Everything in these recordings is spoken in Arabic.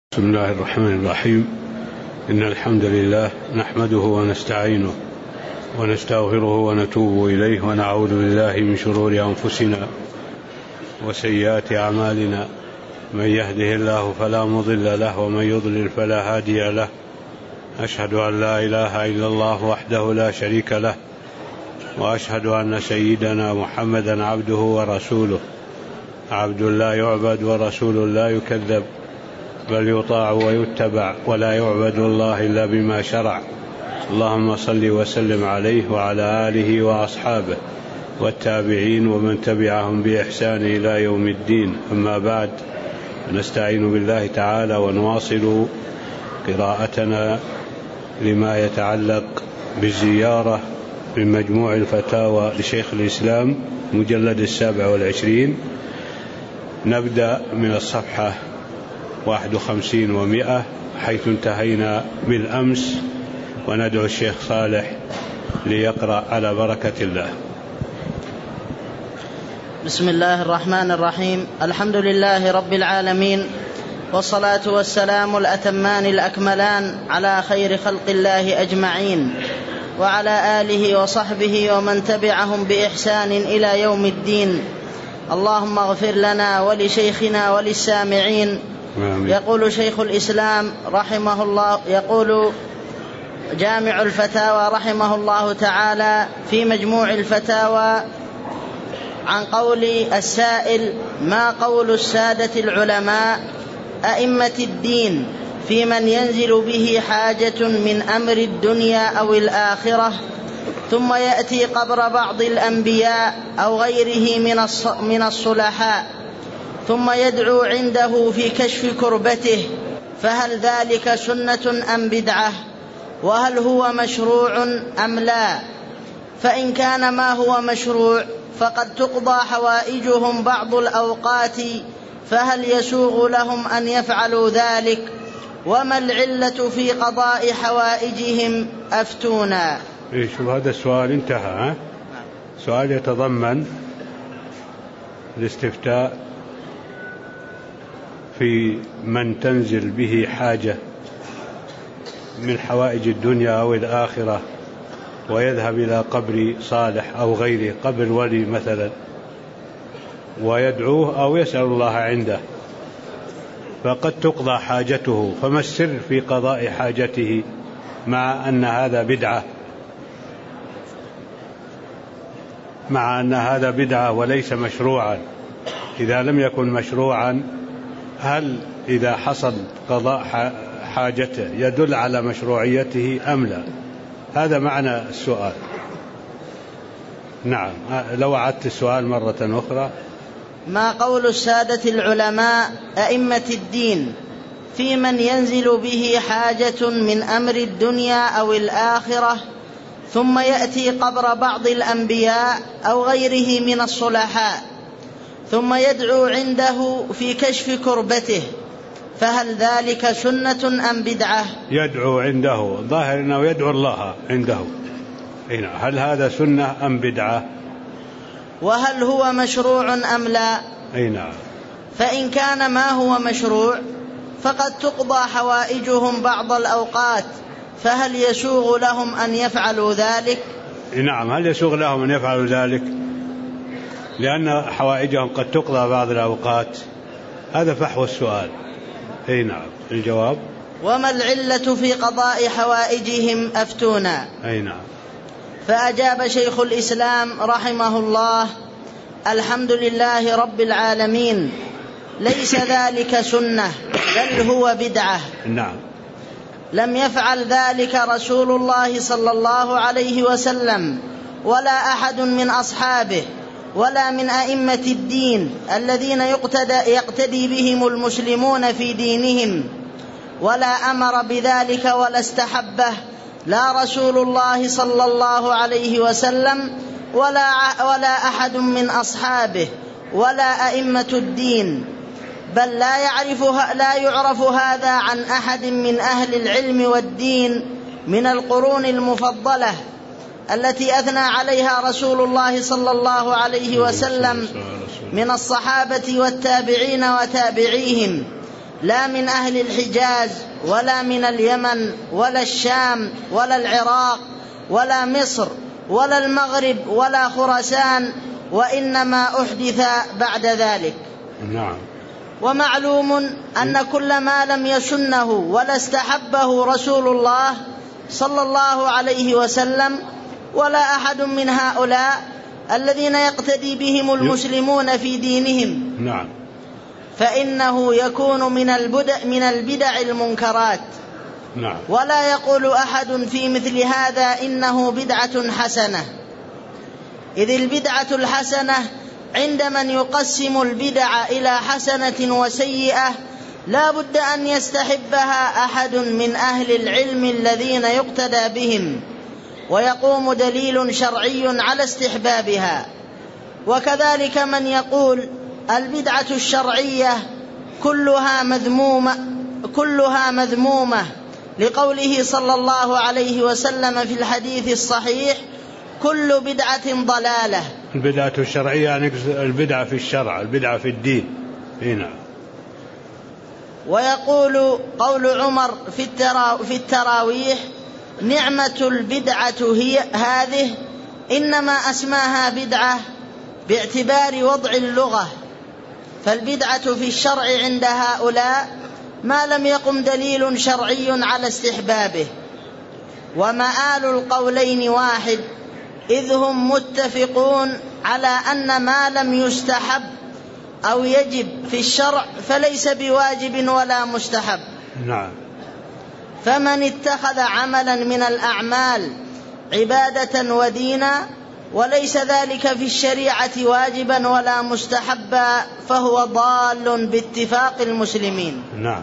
بسم الله الرحمن الرحيم. إن الحمد لله نحمده ونستعينه ونستغفره ونتوب إليه ونعوذ بالله من شرور أنفسنا وسيئات أعمالنا. من يهده الله فلا مضل له ومن يضلل فلا هادي له. أشهد أن لا إله إلا الله وحده لا شريك له، وأشهد أن سيدنا محمدا عبده ورسوله، عبد لا يعبد ورسول لا يكذب، بل يطاع ويتبع، ولا يعبد الله إلا بما شرع. اللهم صل وسلم عليه وعلى آله وأصحابه والتابعين ومن تبعهم بإحسان إلى يوم الدين. أما بعد، نستعين بالله تعالى ونواصل قراءتنا لما يتعلق بالزيارة من مجموع الفتاوى لشيخ الإسلام مجلد 27. نبدأ من الصفحة 51 و100 حيث انتهينا بالأمس، وندعو الشيخ صالح ليقرأ على بركة الله. بسم الله الرحمن الرحيم. الحمد لله رب العالمين، والصلاة والسلام الأتمان الأكملان على خير خلق الله أجمعين، وعلى آله وصحبه ومن تبعهم بإحسان إلى يوم الدين. اللهم اغفر لنا ولشيخنا وللسامعين. يقول شيخ الإسلام رحمه الله، يقول جامع الفتاوى رحمه الله تعالى في مجموع الفتاوى عن قول السائل: ما قول السادة العلماء أئمة الدين في من ينزل به حاجة من أمر الدنيا أو الآخرة، ثم يأتي قبر بعض الأنبياء أو غيره من الصلحاء، ثم يدعو عنده في كشف كربته، فهل ذلك سنة أم بدعة؟ وهل هو مشروع أم لا؟ فإن كان ما هو مشروع فقد تقضى حوائجهم بعض الأوقات، فهل يسوغ لهم أن يفعلوا ذلك؟ وما العلة في قضاء حوائجهم؟ أفتونا. شوف هذا السؤال انتهى، سؤال يتضمن الاستفتاء في من تنزل به حاجة من حوائج الدنيا أو الآخرة، ويذهب إلى قبر صالح أو غيره، قبر ولي مثلا، ويدعوه أو يسأل الله عنده، فقد تقضى حاجته. فما السر في قضاء حاجته مع أن هذا بدعة وليس مشروعا؟ إذا لم يكن مشروعا، هل إذا حصل قضاء حاجته يدل على مشروعيته أم لا؟ هذا معنى السؤال. نعم، لو أعدت السؤال مرة أخرى. ما قول السادة العلماء أئمة الدين في من ينزل به حاجة من أمر الدنيا أو الآخرة، ثم يأتي قبر بعض الأنبياء أو غيره من الصلحاء، ثم يدعو عنده في كشف كربته، فهل ذلك سنة أم بدعة؟ يدعو عنده، ظاهر أنه يدعو الله عنده، هل هذا سنة أم بدعة؟ وهل هو مشروع أم لا؟ نعم. فإن كان ما هو مشروع فقد تقضى حوائجهم بعض الأوقات، فهل يسوغ لهم أن يفعلوا ذلك؟ نعم، هل يسوغ لهم أن يفعلوا ذلك؟ لأن حوائجهم قد تقضى بعض الأوقات. هذا فحوى السؤال. نعم. الجواب: وما العلة في قضاء حوائجهم؟ أفتونا. نعم. فأجاب شيخ الإسلام رحمه الله: الحمد لله رب العالمين، ليس ذلك سنة بل هو بدعة. نعم. لم يفعل ذلك رسول الله صلى الله عليه وسلم، ولا أحد من أصحابه، ولا من أئمة الدين الذين يقتدي بهم المسلمون في دينهم، ولا أمر بذلك ولا استحبه لا رسول الله صلى الله عليه وسلم ولا أحد من أصحابه ولا أئمة الدين، بل لا يعرف هذا عن أحد من أهل العلم والدين من القرون المفضلة التي أثنى عليها رسول الله صلى الله عليه وسلم من الصحابة والتابعين وتابعيهم، لا من أهل الحجاز ولا من اليمن ولا الشام ولا العراق ولا مصر ولا المغرب ولا خراسان، وإنما أحدث بعد ذلك. نعم. ومعلوم أن كل ما لم يسنه ولا استحبه رسول الله صلى الله عليه وسلم ولا أحد من هؤلاء الذين يقتدي بهم المسلمون في دينهم، نعم، فإنه يكون من البدع المنكرات. نعم. ولا يقول أحد في مثل هذا إنه بدعة حسنة، إذ البدعة الحسنة عند من يقسم البدع إلى حسنة وسيئة لا بد أن يستحبها أحد من أهل العلم الذين يقتدى بهم، ويقوم دليل شرعي على استحبابها. وكذلك من يقول البدعة الشرعية كلها مذمومة لقوله صلى الله عليه وسلم في الحديث الصحيح: كل بدعة ضلالة. البدعة الشرعية يعني البدعة في الشرع، البدعة في الدين. هنا. ويقول قول عمر في التراويح: نعمة البدعة هي هذه، إنما أسماها بدعة باعتبار وضع اللغة، فالبدعة في الشرع عند هؤلاء ما لم يقم دليل شرعي على استحبابه. ومآل القولين واحد، إذ هم متفقون على أن ما لم يستحب أو يجب في الشرع فليس بواجب ولا مستحب. نعم. فمن اتخذ عملا من الأعمال عبادة ودينا وليس ذلك في الشريعة واجبا ولا مستحبا فهو ضال باتفاق المسلمين. نعم.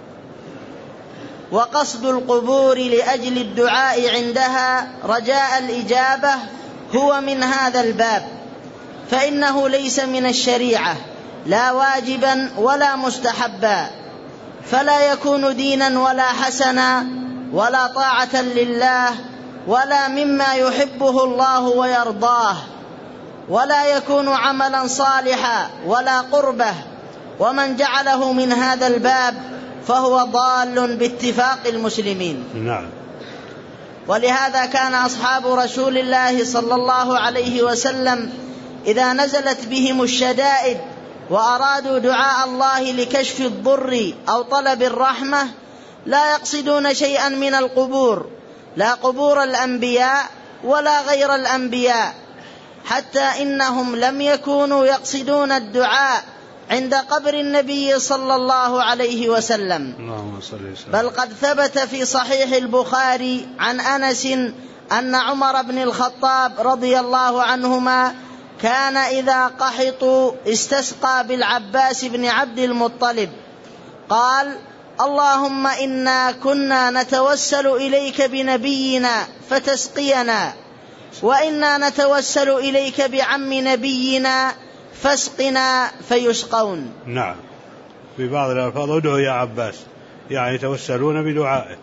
وقصد القبور لأجل الدعاء عندها رجاء الإجابة هو من هذا الباب، فإنه ليس من الشريعة لا واجبا ولا مستحبا، فلا يكون دينا ولا حسنا ولا طاعة لله ولا مما يحبه الله ويرضاه، ولا يكون عملا صالحا ولا قربه، ومن جعله من هذا الباب فهو ضال باتفاق المسلمين. نعم. ولهذا كان أصحاب رسول الله صلى الله عليه وسلم إذا نزلت بهم الشدائد وأرادوا دعاء الله لكشف الضر أو طلب الرحمة لا يقصدون شيئا من القبور، لا قبور الأنبياء ولا غير الأنبياء، حتى إنهم لم يكونوا يقصدون الدعاء عند قبر النبي صلى الله عليه وسلم، بل قد ثبت في صحيح البخاري عن أنس أن عمر بن الخطاب رضي الله عنهما كان إذا قحطوا استسقى بالعباس بن عبد المطلب، قال: اللهم إنا كنا نتوسل إليك بنبينا فتسقينا، وإنا نتوسل إليك بعم نبينا فاسقنا فيسقون. نعم. في بعض الألفاظ: ادعوا يا عباس، يعني يتوسلون بدعائه.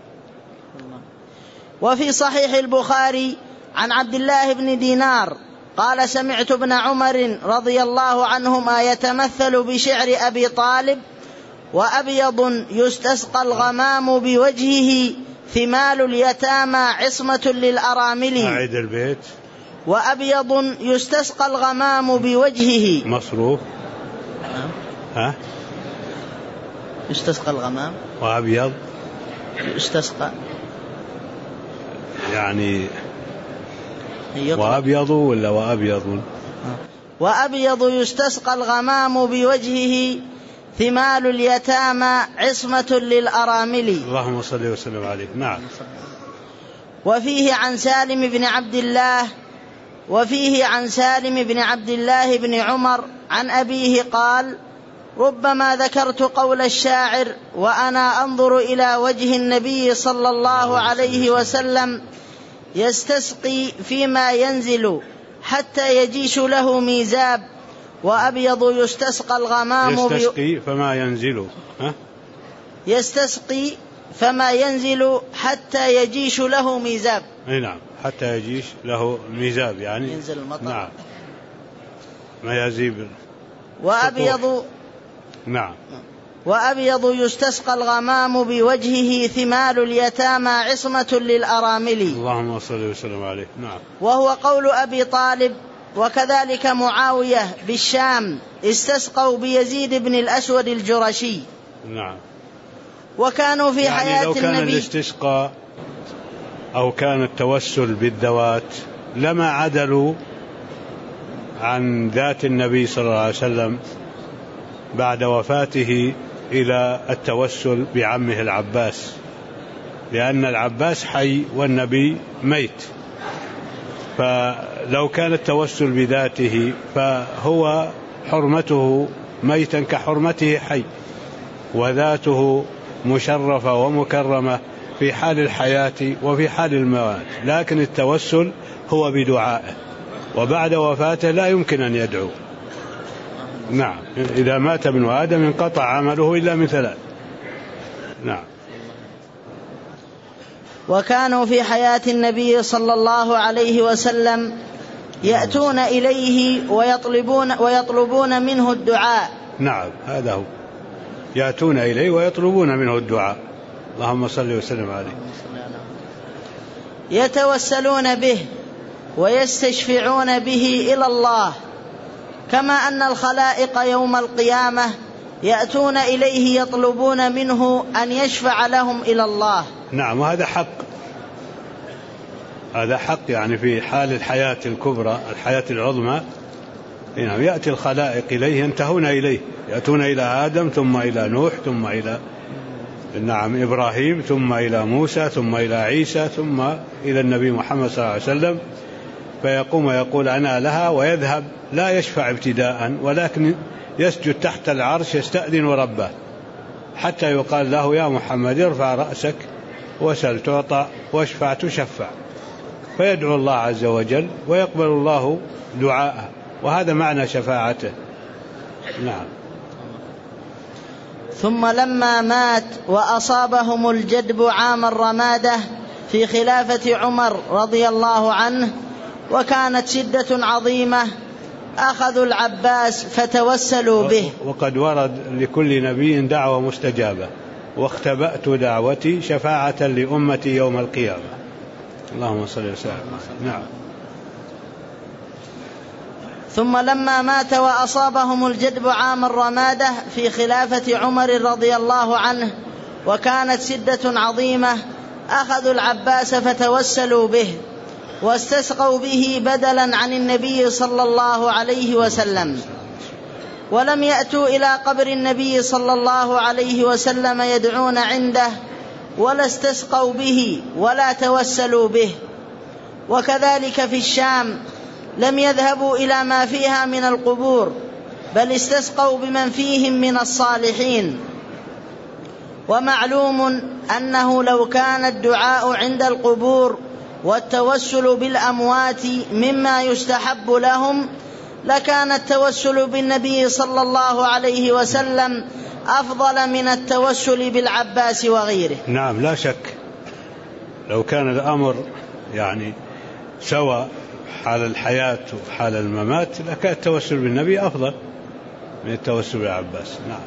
وفي صحيح البخاري عن عبد الله بن دينار قال: سمعت ابن عمر رضي الله عنهما يتمثل بشعر أبي طالب: وأبيض يستسقى الغمام بوجهه ثمال اليتامى عصمة للأرامل. أعيد البيت. وأبيض يستسقى الغمام بوجهه مصروف. ها؟ يستسقى الغمام وأبيض يستسقى يعني وأبيض ولا وأبيض؟ وأبيض يستسقى الغمام بوجهه ثمال اليتامى عصمة للأرامل. اللهم صل وسلم عليه. نعم. وفيه عن سالم بن عبد الله بن عمر عن أبيه قال: ربما ذكرت قول الشاعر وأنا أنظر إلى وجه النبي صلى الله عليه وسلم يستسقي فيما ينزل حتى يجيش له ميزاب، وأبيض يستسقى الغمام يستسقي فما ينزل يستسقي فما ينزل حتى يجيش له ميزاب. نعم، حتى يجيش له ميزاب يعني ينزل المطر. نعم، ما يزيب. وأبيض. نعم. وأبيض يستسقى الغمام بوجهه ثمال اليتامى عصمة للأرامل. اللهم صل وسلم عليه. نعم. وهو قول أبي طالب. وكذلك معاوية بالشام استسقوا بيزيد بن الأسود الجرشي. نعم. وكانوا في حياة لو كان النبي الاستسقاء أو كان التوسل بالذوات لما عدلوا عن ذات النبي صلى الله عليه وسلم بعد وفاته إلى التوسل بعمه العباس، لأن العباس حي والنبي ميت، فلو كان التوسل بذاته فهو حرمته ميتا كحرمته حي، وذاته مشرفة ومكرمة في حال الحياة وفي حال الموت، لكن التوسل هو بدعائه، وبعد وفاته لا يمكن أن يدعو. نعم. إذا مات ابن آدم انقطع عمله إلا من ثلاث. نعم. وكانوا في حياة النبي صلى الله عليه وسلم يأتون إليه ويطلبون منه الدعاء. نعم، هذا هو، يأتون إليه ويطلبون منه الدعاء. اللهم صل وسلم عليه. يتوسلون به ويستشفعون به إلى الله، كما أن الخلائق يوم القيامة يأتون إليه يطلبون منه أن يشفع لهم إلى الله. نعم، وهذا حق، هذا حق، يعني في حال الحياة الكبرى الحياة العظمى يعني يأتي الخلائق إليه ينتهون إليه، يأتون إلى آدم ثم إلى نوح ثم إلى إبراهيم ثم إلى موسى ثم إلى عيسى ثم إلى النبي محمد صلى الله عليه وسلم، فيقوم ويقول أنا لها، ويذهب لا يشفع ابتداء ولكن يسجد تحت العرش يستأذن ربه حتى يقال له يا محمد ارفع رأسك وسل تعطى واشفع تشفع، فيدعو الله عز وجل ويقبل الله دعاءه، وهذا معنى شفاعته. نعم. ثم لما مات وأصابهم الجدب عام الرمادة في خلافة عمر رضي الله عنه وكانت شدة عظيمة أخذوا العباس فتوسلوا به. وقد ورد لكل نبي دعوة مستجابة، واختبأت دعوتي شفاعة لأمتي يوم القيامة. اللهم صل وسلم. نعم. ثم لما مات وأصابهم الجدب عام الرمادة في خلافة عمر رضي الله عنه وكانت شدة عظيمة أخذوا العباس فتوسلوا به واستسقوا به بدلا عن النبي صلى الله عليه وسلم، ولم يأتوا إلى قبر النبي صلى الله عليه وسلم يدعون عنده ولا استسقوا به ولا توسلوا به. وكذلك في الشام لم يذهبوا إلى ما فيها من القبور، بل استسقوا بمن فيهم من الصالحين. ومعلوم أنه لو كان الدعاء عند القبور والتوسل بالأموات مما يستحب لهم لكان التوسل بالنبي صلى الله عليه وسلم أفضل من التوسل بالعباس وغيره. نعم، لا شك، لو كان الأمر يعني سواء حال الحياة وحال الممات لكان التوسل بالنبي أفضل من التوسل بالعباس. نعم.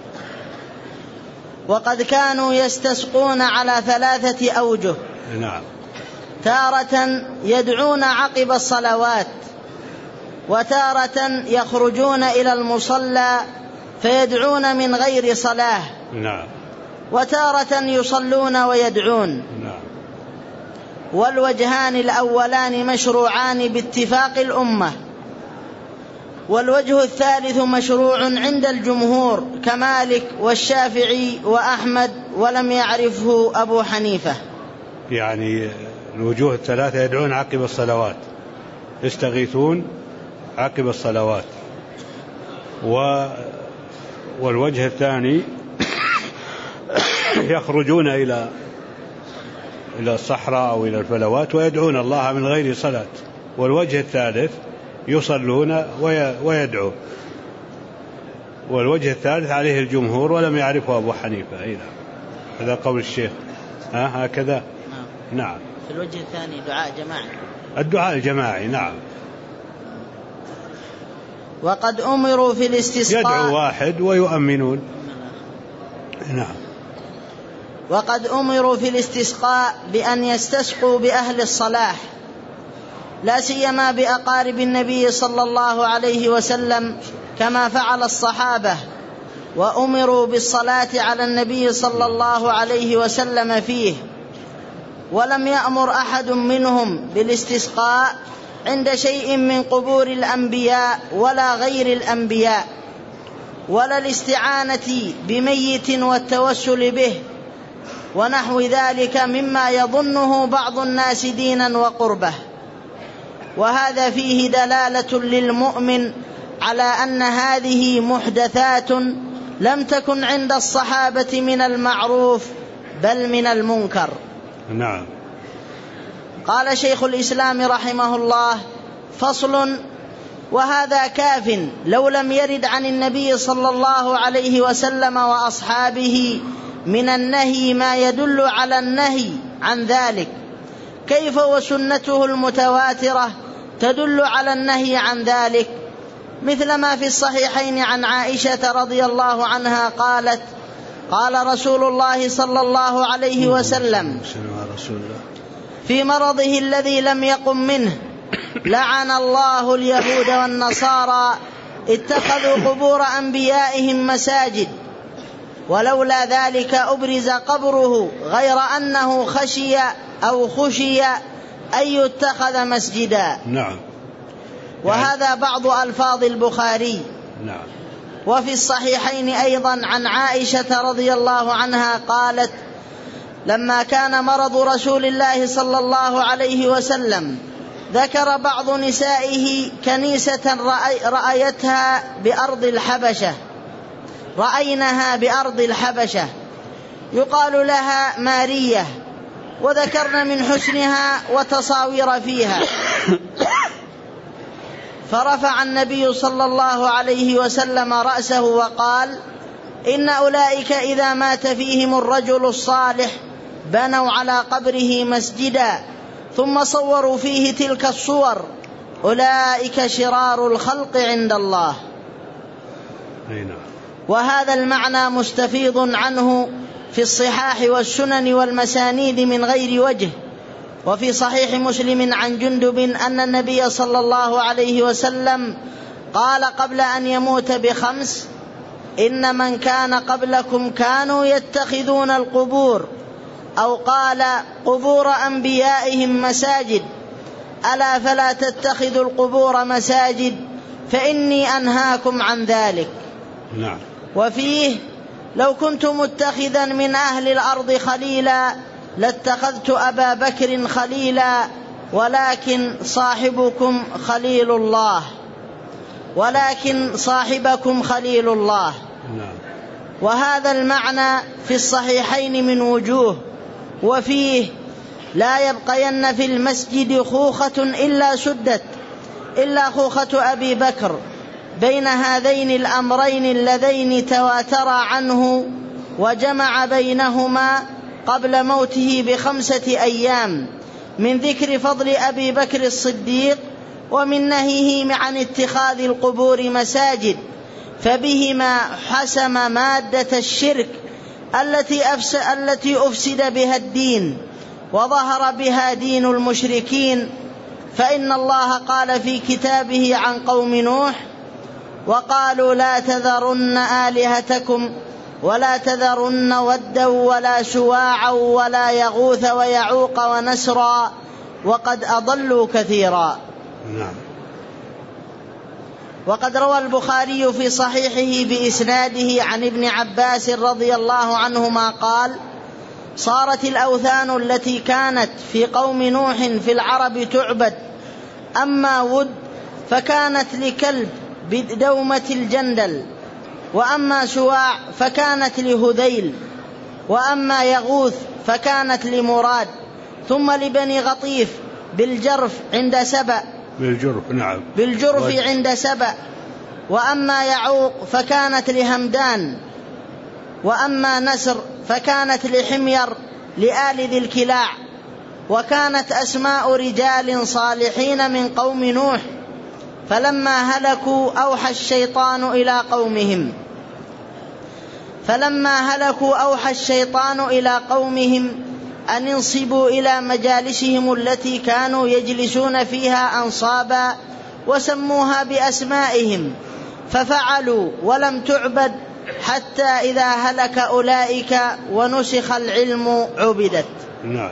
وقد كانوا يستسقون على 3 أوجه. نعم. تارة يدعون عقب الصلوات، وتارة يخرجون إلى المصلى فيدعون من غير صلاة. نعم. وتارة يصلون ويدعون. نعم. والوجهان الأولان مشروعان باتفاق الأمة، والوجه الثالث مشروع عند الجمهور كمالك والشافعي وأحمد، ولم يعرفه أبو حنيفة. يعني الوجوه الثلاثة يدعون عقب الصلوات، يستغيثون عقب الصلوات، والوجه الثاني يخرجون إلى الصحراء أو إلى الفلوات ويدعون الله من غير صلاة، والوجه الثالث يصلون ويدعون، والوجه الثالث عليه الجمهور ولم يعرفه أبو حنيفة. هذا قول الشيخ. هكذا. نعم. في الوجه الثاني دعاء جماعي، الدعاء الجماعي. نعم. وقد أمروا في الاستسقاء يدعو واحد ويؤمنون. نعم. وقد أمروا في الاستسقاء بأن يستسقوا بأهل الصلاح، لا سيما بأقارب النبي صلى الله عليه وسلم كما فعل الصحابة، وأمروا بالصلاة على النبي صلى الله عليه وسلم فيه، ولم يأمر أحد منهم بالاستسقاء عند شيء من قبور الأنبياء ولا غير الأنبياء، ولا الاستعانة بميت والتوسل به ونحو ذلك مما يظنه بعض الناس دينا وقربه. وهذا فيه دلالة للمؤمن على أن هذه محدثات لم تكن عند الصحابة من المعروف بل من المنكر. نعم. قال شيخ الإسلام رحمه الله: فصل: وهذا كاف لو لم يرد عن النبي صلى الله عليه وسلم وأصحابه من النهي ما يدل على النهي عن ذلك، كيف وسنته المتواترة تدل على النهي عن ذلك؟ مثل ما في الصحيحين عن عائشة رضي الله عنها قالت: قال رسول الله صلى الله عليه وسلم في مرضه الذي لم يقم منه: لعن الله اليهود والنصارى اتخذوا قبور أنبيائهم مساجد، ولولا ذلك أبرز قبره، غير أنه خشي أن يتخذ مسجدا. نعم. وهذا بعض ألفاظ البخاري. نعم. وفي الصحيحين أيضا عن عائشة رضي الله عنها قالت: لما كان مرض رسول الله صلى الله عليه وسلم ذكر بعض نسائه كنيسة رأينها بأرض الحبشة يقال لها مارية، وذكرن من حسنها وتصاوير فيها، فرفع النبي صلى الله عليه وسلم رأسه وقال: إن أولئك إذا مات فيهم الرجل الصالح بنوا على قبره مسجدا ثم صوروا فيه تلك الصور، أولئك شرار الخلق عند الله. وهذا المعنى مستفيض عنه في الصحاح والسنن والمسانيد من غير وجه. وفي صحيح مسلم عن جندب أن النبي صلى الله عليه وسلم قال قبل أن يموت ب5: إن من كان قبلكم كانوا يتخذون القبور، أو قال قبور أنبيائهم مساجد، ألا فلا تتخذوا القبور مساجد فإني أنهاكم عن ذلك. نعم. وفيه: لو كنت متخذا من أهل الأرض خليلا لاتخذت أبا بكر خليلا، ولكن صاحبكم خليل الله. نعم. وهذا المعنى في الصحيحين من وجوه. وفيه: لا يبقين في المسجد خوخة إلا سدت إلا خوخة أبي بكر بين هذين الأمرين اللذين تواترا عنه، وجمع بينهما قبل موته ب5 أيام، من ذكر فضل أبي بكر الصديق ومن نهيه عن اتخاذ القبور مساجد، فبهما حسم مادة الشرك التي أفسد بها الدين وظهر بها دين المشركين. فإن الله قال في كتابه عن قوم نوح: وقالوا لا تذرن آلهتكم ولا تذرن ودا ولا سواعا ولا يغوث ويعوق ونسرا وقد أضلوا كثيرا. نعم. وقد روى البخاري في صحيحه بإسناده عن ابن عباس رضي الله عنهما قال: صارت الأوثان التي كانت في قوم نوح في العرب تعبد، أما ود فكانت لكلب بدومة الجندل، وأما سواع فكانت لهذيل، وأما يغوث فكانت لمراد، ثم لبني غطيف بالجرف عند سبأ بالجرف عند سبأ، وأما يعوق فكانت لهمدان، وأما نسر فكانت لحمير لآل ذي الكلاع. وكانت أسماء رجال صالحين من قوم نوح، فلما هلكوا أوحى الشيطان إلى قومهم فلما هلكوا أوحى الشيطان إلى قومهم أن انصبوا إلى مجالسهم التي كانوا يجلسون فيها أنصابا وسموها بأسمائهم، ففعلوا ولم تعبد حتى إذا هلك أولئك ونسخ العلم عبدت. نعم.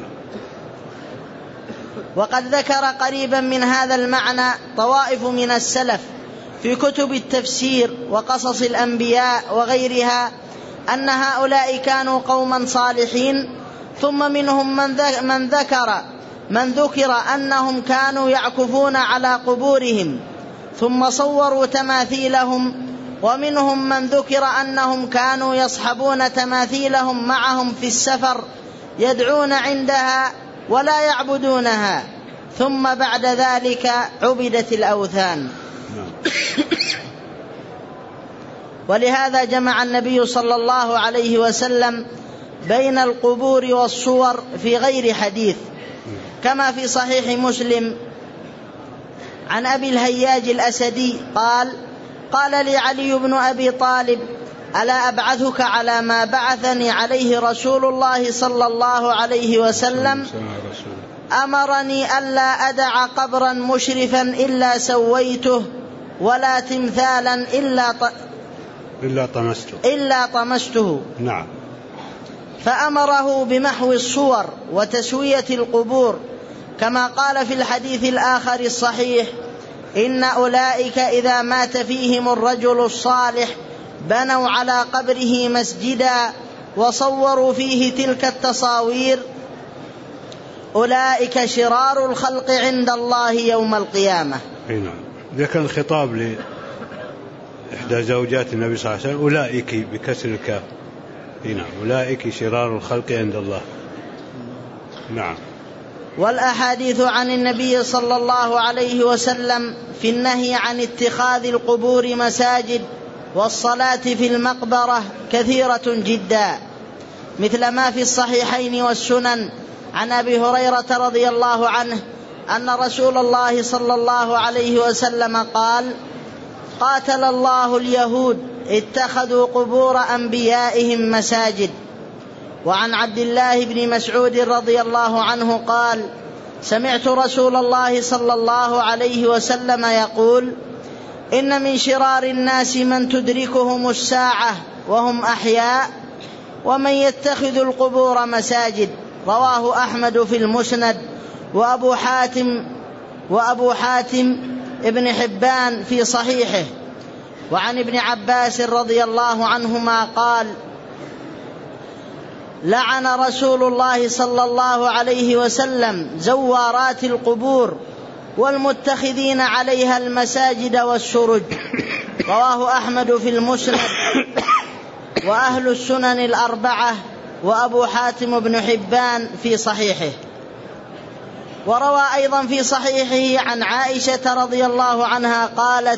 وقد ذكر قريبا من هذا المعنى طوائف من السلف في كتب التفسير وقصص الأنبياء وغيرها أن هؤلاء كانوا قوما صالحين، ثم منهم من ذكر أنهم كانوا يعكفون على قبورهم ثم صوروا تماثيلهم، ومنهم من ذكر أنهم كانوا يصحبون تماثيلهم معهم في السفر يدعون عندها ولا يعبدونها، ثم بعد ذلك عبدت الأوثان. ولهذا جمع النبي صلى الله عليه وسلم بين القبور والصور في غير حديث، كما في صحيح مسلم عن أبي الهياج الأسدي قال لي علي بن أبي طالب: ألا أبعثك على ما بعثني عليه رسول الله صلى الله عليه وسلم؟ أمرني ألا أدع قبرا مشرفا إلا سويته ولا تمثالا إلا طمسته. نعم. فأمره بمحو الصور وتسوية القبور، كما قال في الحديث الآخر الصحيح: إن أولئك إذا مات فيهم الرجل الصالح بنوا على قبره مسجدا وصوروا فيه تلك التصاوير، أولئك شرار الخلق عند الله يوم القيامة. نعم. ذا كان خطاب لإحدى زوجات النبي صلى الله عليه وسلم: أولئك بكسر الكاف. نعم. أولئك شرار الخلق عند الله. نعم. والأحاديث عن النبي صلى الله عليه وسلم في النهي عن اتخاذ القبور مساجد والصلاة في المقبرة كثيرة جدا، مثل ما في الصحيحين والسنن عن أبي هريرة رضي الله عنه أن رسول الله صلى الله عليه وسلم قال: قاتل الله اليهود اتخذوا قبور أنبيائهم مساجد. وعن عبد الله بن مسعود رضي الله عنه قال: سمعت رسول الله صلى الله عليه وسلم يقول: إن من شرار الناس من تدركهم الساعة وهم أحياء ومن يتخذ القبور مساجد. رواه أحمد في المسند وأبو حاتم ابن حبان في صحيحه. وعن ابن عباس رضي الله عنهما قال: لعن رسول الله صلى الله عليه وسلم زوارات القبور والمتخذين عليها المساجد والسرج. رواه أحمد في المسند وأهل السنن الأربعة وأبو حاتم بن حبان في صحيحه. وروى أيضا في صحيحه عن عائشة رضي الله عنها قالت: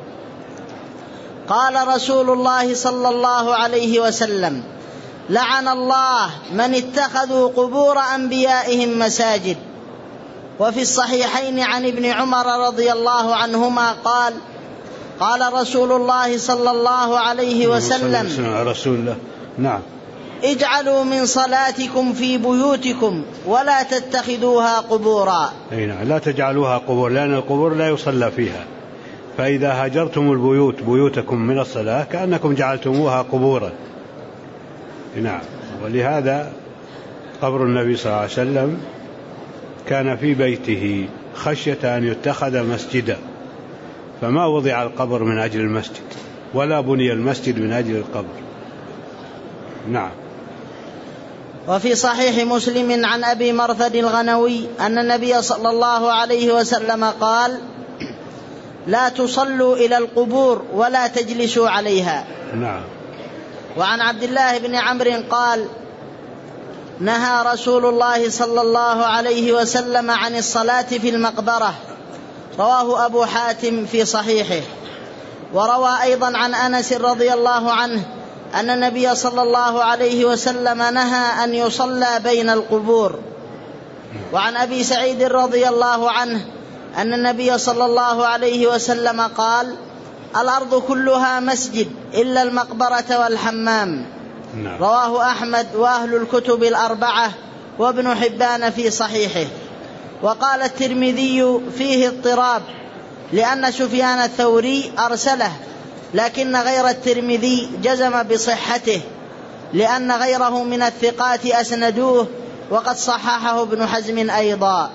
قال رسول الله صلى الله عليه وسلم: لعن الله من اتخذوا قبور أنبيائهم مساجد. وفي الصحيحين عن ابن عمر رضي الله عنهما قال: قال رسول الله صلى الله عليه وسلم: نعم. اجعلوا من صلاتكم في بيوتكم ولا تتخذوها قبورا. لا تجعلوها قبور، لأن القبور لا يصلى فيها، فإذا هاجرتم البيوت بيوتكم من الصلاة كأنكم جعلتموها قبورا. نعم. ولهذا قبر النبي صلى الله عليه وسلم كان في بيته خشية أن يتخذ مسجدا، فما وضع القبر من أجل المسجد ولا بني المسجد من أجل القبر. نعم. وفي صحيح مسلم عن أبي مرثد الغنوي أن النبي صلى الله عليه وسلم قال: لا تصلوا إلى القبور ولا تجلسوا عليها. نعم. وعن عبد الله بن عمرو قال: نهى رسول الله صلى الله عليه وسلم عن الصلاة في المقبرة. رواه أبو حاتم في صحيحه. وروى أيضا عن أنس رضي الله عنه أن النبي صلى الله عليه وسلم نهى أن يصلى بين القبور. وعن أبي سعيد رضي الله عنه أن النبي صلى الله عليه وسلم قال: الأرض كلها مسجد إلا المقبرة والحمام. نعم. رواه أحمد وأهل الكتب الأربعة وابن حبان في صحيحه. وقال الترمذي فيه اضطراب لأن سفيان الثوري أرسله، لكن غير الترمذي جزم بصحته لأن غيره من الثقات أسندوه، وقد صححه ابن حزم أيضا.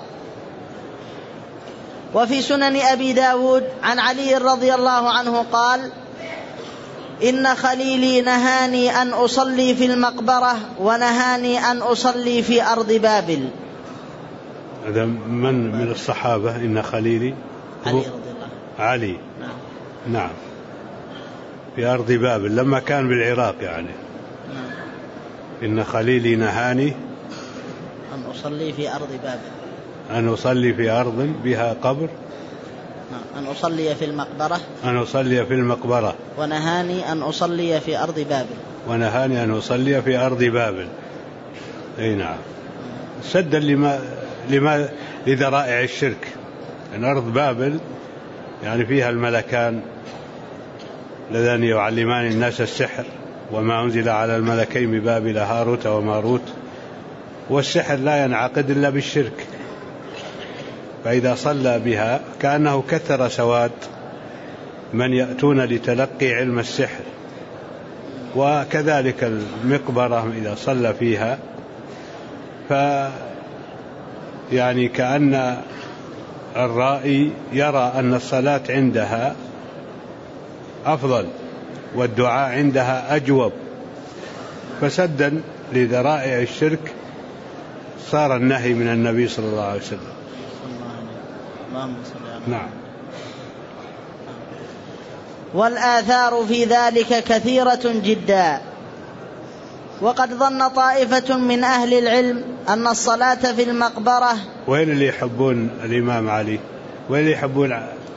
وفي سنن أبي داود عن علي رضي الله عنه قال: إن خليلي نهاني أن أصلي في المقبرة ونهاني أن أصلي في أرض بابل. هذا من الصحابة؟ إن خليلي علي رضي الله علي. نعم. في أرض بابل لما كان بالعراق يعني. إن خليلي نهاني أن أصلي في أرض بابل، أن أصلي في أرض بها قبر، أن أصلي في المقبرة، أن أصلي في المقبرة، ونهاني أن أصلي في أرض بابل، ونهاني أن أصلي في أرض بابل. أي نعم. سدا لذرائع الشرك. أن أرض بابل يعني فيها الملكان اللذان يعلمان الناس السحر، وما أنزل على الملكين ببابل هاروت وماروت، والسحر لا ينعقد إلا بالشرك، فإذا صلى بها كأنه كثر سواد من يأتون لتلقي علم السحر. وكذلك المقبرة إذا صلى فيها يعني كأن الرائي يرى أن الصلاة عندها أفضل والدعاء عندها أجوب، فسدا لذرائع الشرك صار النهي من النبي صلى الله عليه وسلم. نعم. والآثار في ذلك كثيرة جدا. وقد ظن طائفة من أهل العلم أن الصلاة في المقبرة. وين اللي يحبون الإمام علي؟ وين اللي يحبون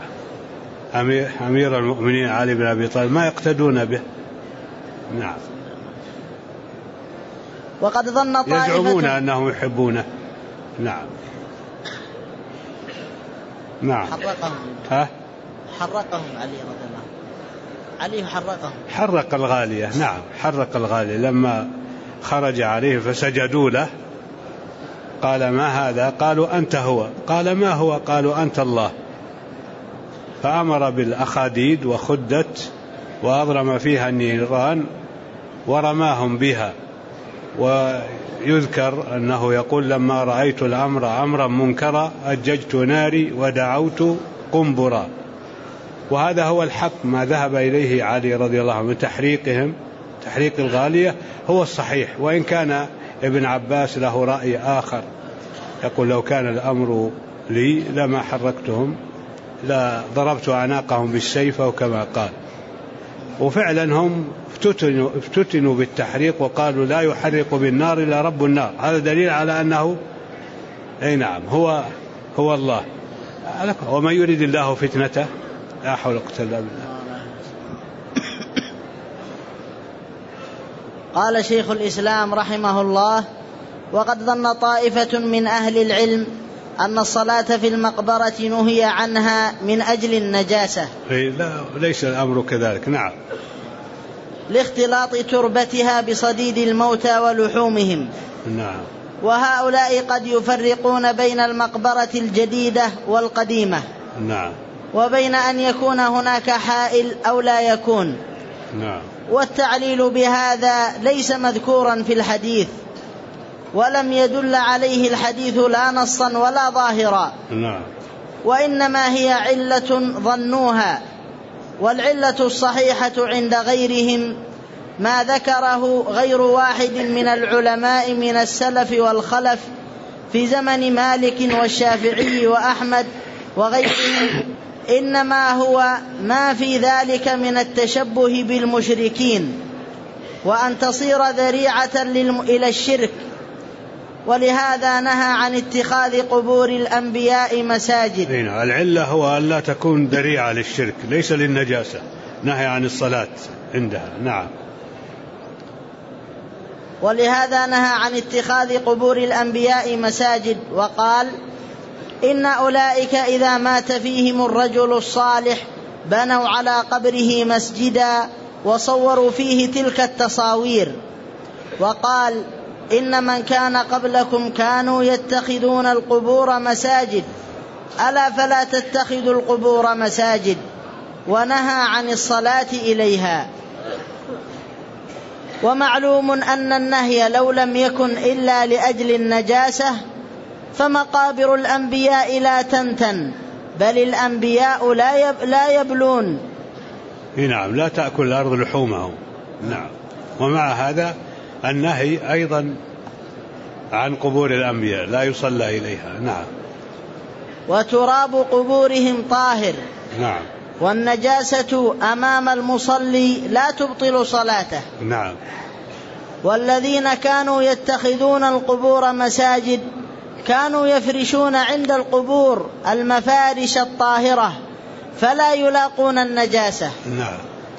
أمير المؤمنين علي بن أبي طالب؟ ما يقتدون به. نعم. وقد ظن طائفة يزعمون أنهم يحبونه. نعم. نعم. حرقهم علي رضي الله عنه. علي حرقهم. حرق الغالية. نعم. حرق الغالية لما خرج عليه فسجدوا له قال: ما هذا؟ قالوا: أنت هو. قال: ما هو؟ قالوا: أنت الله. فأمر بالأخاديد وخدت وأضرم فيها النيران ورماهم بها. ويذكر أنه يقول: لما رأيت الأمر أمرا منكرا أججت ناري ودعوت قنبرا. وهذا هو الحق ما ذهب إليه علي رضي الله عنه من تحريقهم، تحريق الغالية هو الصحيح، وإن كان ابن عباس له رأي آخر يقول: لو كان الأمر لي لما حرقتهم، لا ضربت أعناقهم بالسيف أو كما قال. وفعلا هم افتتنوا بالتحريق وقالوا: لا يحرق بالنار إلا رب النار. هذا دليل على أنه أي نعم هو الله. وما يريد الله فتنته لا حول ولا قوة إلا بالله. قال شيخ الإسلام رحمه الله: وقد ظن طائفة من أهل العلم أن الصلاة في المقبرة نهي عنها من أجل النجاسة. لا، ليس الأمر كذلك. نعم. لاختلاط تربتها بصديد الموتى ولحومهم. نعم. وهؤلاء قد يفرقون بين المقبرة الجديدة والقديمة. نعم. وبين أن يكون هناك حائل أو لا يكون. نعم. والتعليل بهذا ليس مذكورا في الحديث، ولم يدل عليه الحديث لا نصا ولا ظاهرا. نعم. وإنما هي علة ظنوها. والعلة الصحيحة عند غيرهم ما ذكره غير واحد من العلماء من السلف والخلف في زمن مالك والشافعي وأحمد وغيرهم، إنما هو ما في ذلك من التشبه بالمشركين وأن تصير ذريعة إلى الشرك. ولهذا نهى عن اتخاذ قبور الأنبياء مساجد. العلة هو أن لا تكون ذريعة للشرك، ليس للنجاسة. نهى عن الصلاة عندها. نعم. ولهذا نهى عن اتخاذ قبور الأنبياء مساجد، وقال: إن أولئك إذا مات فيهم الرجل الصالح بنوا على قبره مسجدا وصوروا فيه تلك التصاوير وقال: إن من كان قبلكم كانوا يتخذون القبور مساجد، ألا فلا تتخذوا القبور مساجد، ونهى عن الصلاة إليها. ومعلوم أن النهي لو لم يكن إلا لأجل النجاسة فمقابر الأنبياء لا تنتن، بل الأنبياء لا يبلون. نعم، لا تأكل الأرض لحومهم. نعم. ومع هذا النهي أيضا عن قبور الأنبياء، لا يصلى إليها. نعم. وتراب قبورهم طاهر. نعم. والنجاسة أمام المصلي لا تبطل صلاته. نعم. والذين كانوا يتخذون القبور مساجد كانوا يفرشون عند القبور المفارش الطاهرة فلا يلاقون النجاسة. نعم.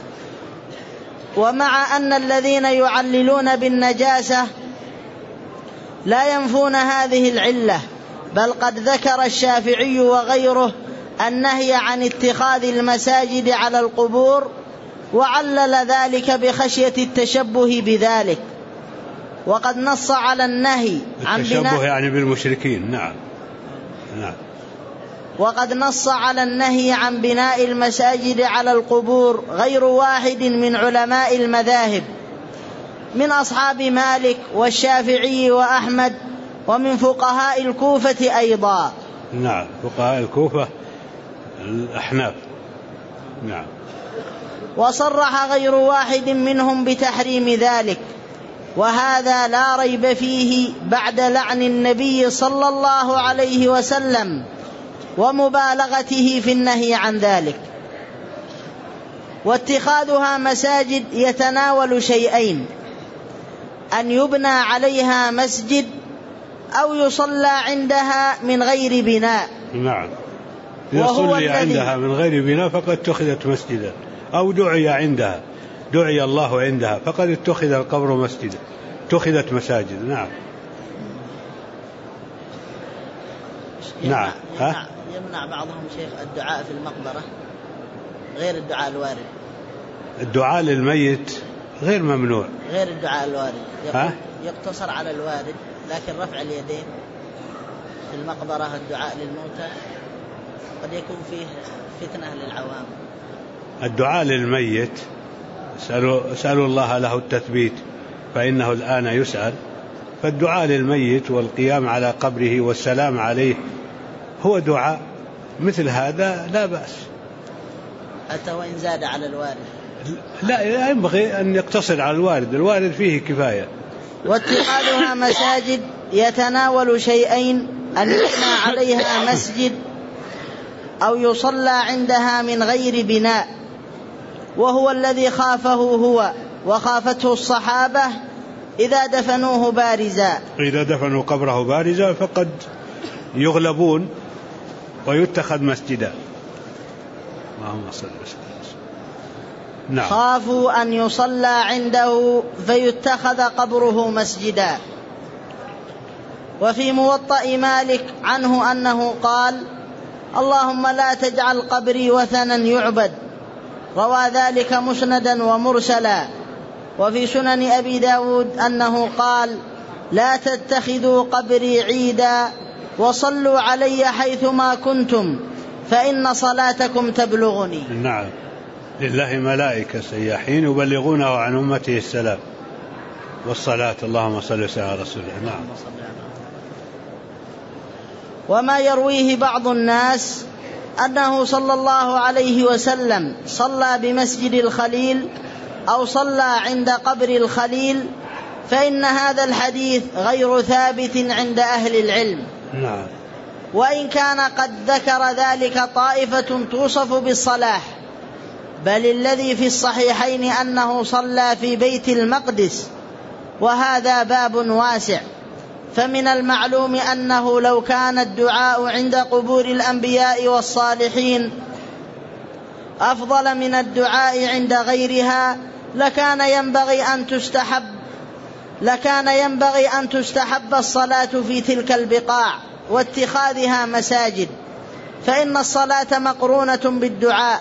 ومع أن الذين يعللون بالنجاسة لا ينفون هذه العلة، بل قد ذكر الشافعي وغيره النهي عن اتخاذ المساجد على القبور، وعلل ذلك بخشية التشبه بذلك. وقد نص على النهي عن التشبه يعني بالمشركين. نعم. نعم. وقد نص على النهي عن بناء المساجد على القبور غير واحد من علماء المذاهب، من أصحاب مالك والشافعي وأحمد، ومن فقهاء الكوفة أيضا. نعم، فقهاء الكوفة الأحناف. نعم. وصرح غير واحد منهم بتحريم ذلك، وهذا لا ريب فيه بعد لعن النبي صلى الله عليه وسلم ومبالغته في النهي عن ذلك. واتخاذها مساجد يتناول شيئين: أن يبنى عليها مسجد، أو يصلى عندها من غير بناء. نعم. إذا صلي عندها من غير بناء فقد اتخذت مسجدا، أو دعي عندها، دعي الله عندها، فقد اتخذ القبر مسجدا، اتخذت مساجد. نعم. نعم. يمنع بعضهم شيخ الدعاء في المقبرة غير الدعاء الوارد. الدعاء للميت غير ممنوع، غير الدعاء الوارد، يقتصر على الوارد، لكن رفع اليدين في المقبرة الدعاء للموتى قد يكون فيه فتنة للعوام. الدعاء للميت اسألوا الله له التثبيت فإنه الآن يسأل. فالدعاء للميت والقيام على قبره والسلام عليه هو دعاء، مثل هذا لا بأس، حتى وإن زاد على الوارد. لا ينبغي أن يقتصر على الوارد، الوارد فيه كفاية. واتخاذها مساجد يتناول شيئين: أن يبنى عليها مسجد، أو يصلى عندها من غير بناء، وهو الذي خافه هو وخافته الصحابة إذا دفنوه بارزا. إذا دفنوا قبره بارزا فقد يغلبون ويتخذ مسجدا. اللهم صل وسلم. نعم. خافوا أن يصلى عنده فيتخذ قبره مسجدا. وفي موطأ مالك عنه أنه قال: اللهم لا تجعل قبري وثنا يعبد. روى ذلك مسندا ومرسلا. وفي سنن أبي داود أنه قال: لا تتخذوا قبري عيدا، وصلوا علي حيثما كنتم، فإن صلاتكم تبلغني. نعم. لله ملائكة سياحين يبلغونه عن أمته السلام والصلاة. اللهم صل وسلم على رسول الله. نعم. وما يرويه بعض الناس أنه صلى الله عليه وسلم صلى بمسجد الخليل أو صلى عند قبر الخليل، فإن هذا الحديث غير ثابت عند أهل العلم. نعم. وإن كان قد ذكر ذلك طائفة توصف بالصلاح، بل الذي في الصحيحين أنه صلى في بيت المقدس، وهذا باب واسع. فمن المعلوم أنه لو كان الدعاء عند قبور الأنبياء والصالحين أفضل من الدعاء عند غيرها لكان ينبغي أن تستحب الصلاة في تلك البقاع واتخاذها مساجد، فإن الصلاة مقرونة بالدعاء.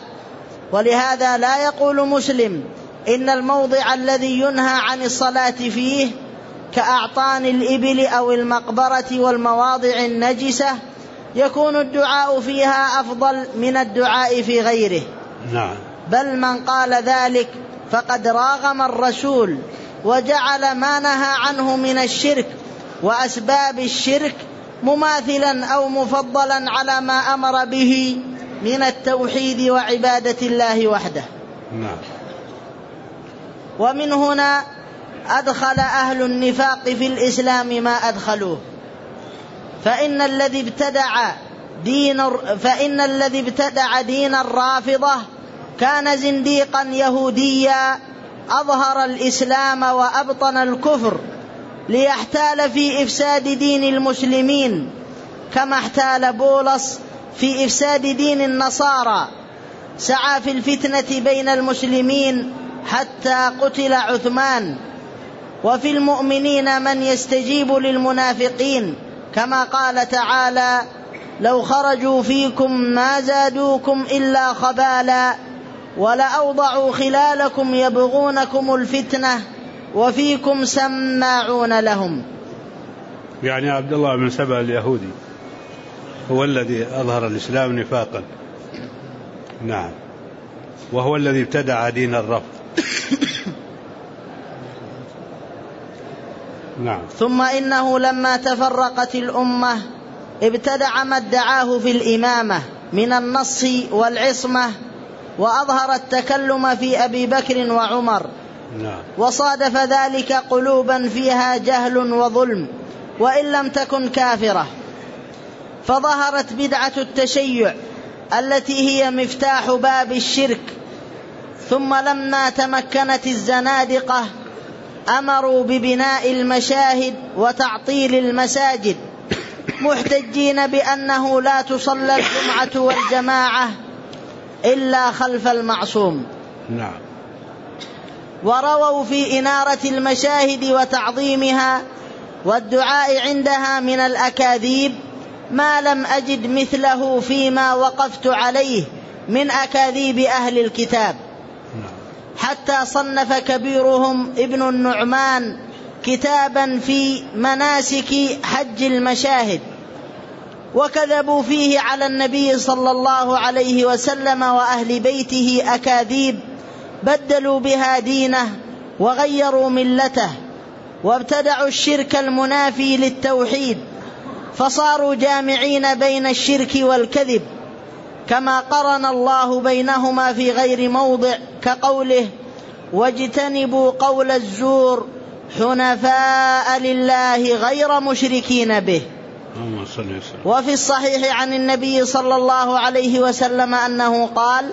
ولهذا لا يقول مسلم إن الموضع الذي ينهى عن الصلاة فيه كأعطان الإبل أو المقبرة والمواضع النجسة يكون الدعاء فيها أفضل من الدعاء في غيره. نعم. بل من قال ذلك فقد راغم الرسول وجعل ما نهى عنه من الشرك وأسباب الشرك مماثلا أو مفضلا على ما أمر به من التوحيد وعبادة الله وحده. نعم. ومن هنا أدخل أهل النفاق في الإسلام ما أدخلوه، فإن الذي ابتدع دين الرافضة كان زنديقا يهوديا أظهر الإسلام وأبطن الكفر ليحتال في إفساد دين المسلمين، كما احتال بولس في إفساد دين النصارى، سعى في الفتنة بين المسلمين حتى قتل عثمان. وفي المؤمنين من يستجيب للمنافقين، كما قال تعالى: لو خرجوا فيكم ما زادوكم إلا خبالا ولأوضعوا خلالكم يبغونكم الفتنة وفيكم سماعون لهم. يعني عبد الله بن سبأ اليهودي هو الذي أظهر الإسلام نفاقا. نعم. وهو الذي ابتدع دين الرفض. نعم. ثم إنه لما تفرقت الأمة ابتدع ما ادعاه في الإمامة من النص والعصمة، وأظهر التكلم في أبي بكر وعمر. نعم. وصادف ذلك قلوبا فيها جهل وظلم وإن لم تكن كافرة، فظهرت بدعة التشيع التي هي مفتاح باب الشرك. ثم لما تمكنت الزنادقة أمروا ببناء المشاهد وتعطيل المساجد، محتجين بأنه لا تصلى الجمعة والجماعة إلا خلف المعصوم. نعم. ورووا في إنارة المشاهد وتعظيمها والدعاء عندها من الأكاذيب ما لم أجد مثله فيما وقفت عليه من أكاذيب أهل الكتاب، حتى صنف كبيرهم ابن النعمان كتابا في مناسك حج المشاهد، وكذبوا فيه على النبي صلى الله عليه وسلم وأهل بيته أكاذيب بدلوا بها دينه وغيروا ملته، وابتدعوا الشرك المنافي للتوحيد، فصاروا جامعين بين الشرك والكذب، كما قرن الله بينهما في غير موضع كقوله: واجتنبوا قول الزور حنفاء لله غير مشركين به. وفي الصحيح عن النبي صلى الله عليه وسلم أنه قال: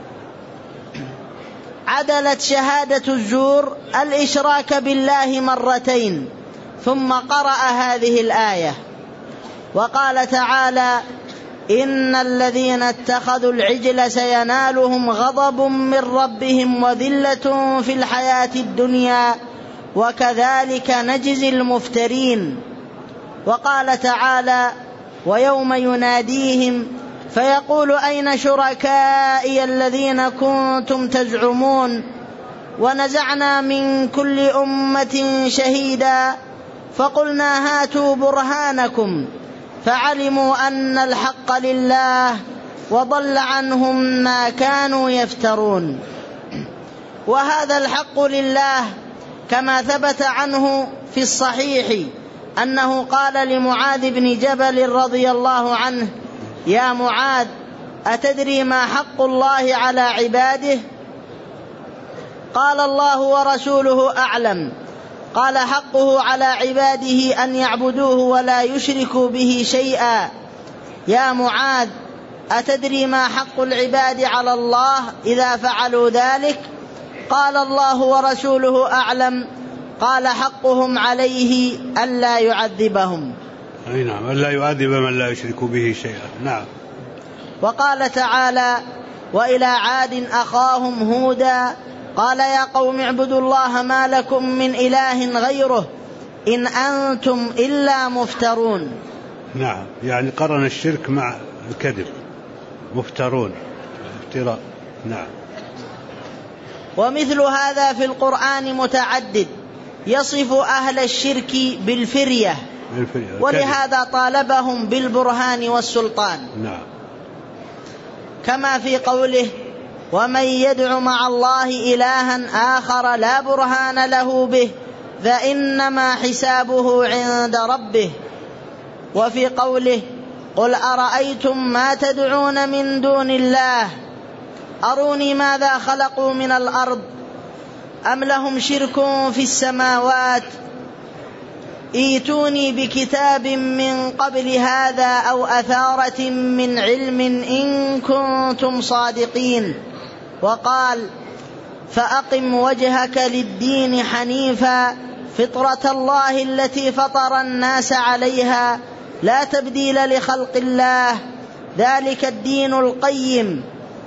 عدلت شهادة الزور الإشراك بالله مرتين، ثم قرأ هذه الآية. وقال تعالى: إن الذين اتخذوا العجل سينالهم غضب من ربهم وذلة في الحياة الدنيا وكذلك نجزي المفترين. وقال تعالى: ويوم يناديهم فيقول أين شركائي الذين كنتم تزعمون ونزعنا من كل أمة شهيدا فقلنا هاتوا برهانكم فعلموا أن الحق لله وضل عنهم ما كانوا يفترون. وهذا الحق لله كما ثبت عنه في الصحيح أنه قال لمعاذ بن جبل رضي الله عنه: يا معاذ، أتدري ما حق الله على عباده؟ قال: الله ورسوله أعلم. قال: حقه على عباده أن يعبدوه ولا يشركوا به شيئا. يا معاذ، أتدري ما حق العباد على الله إذا فعلوا ذلك؟ قال: الله ورسوله أعلم. قال: حقهم عليه ألا يعذبهم. أي نعم، ألا يعذب من لا يشرك به شيئا. نعم. وقال تعالى: وإلى عاد أخاهم هودا قال يا قوم اعبدوا الله ما لكم من إله غيره إن أنتم إلا مفترون. نعم، يعني قرن الشرك مع الكذب، مفترون، افتراء. نعم. ومثل هذا في القرآن متعدد، يصف أهل الشرك بالفرية، ولهذا طالبهم بالبرهان والسلطان. نعم. كما في قوله: ومن يدع مع الله إلها آخر لا برهان له به فإنما حسابه عند ربه. وفي قوله: قل أرأيتم ما تدعون من دون الله أروني ماذا خلقوا من الأرض أم لهم شرك في السماوات ائتوني بكتاب من قبل هذا أو أثارة من علم إن كنتم صادقين. وقال: فأقم وجهك للدين حنيفا فطرة الله التي فطر الناس عليها لا تبديل لخلق الله ذلك الدين القيم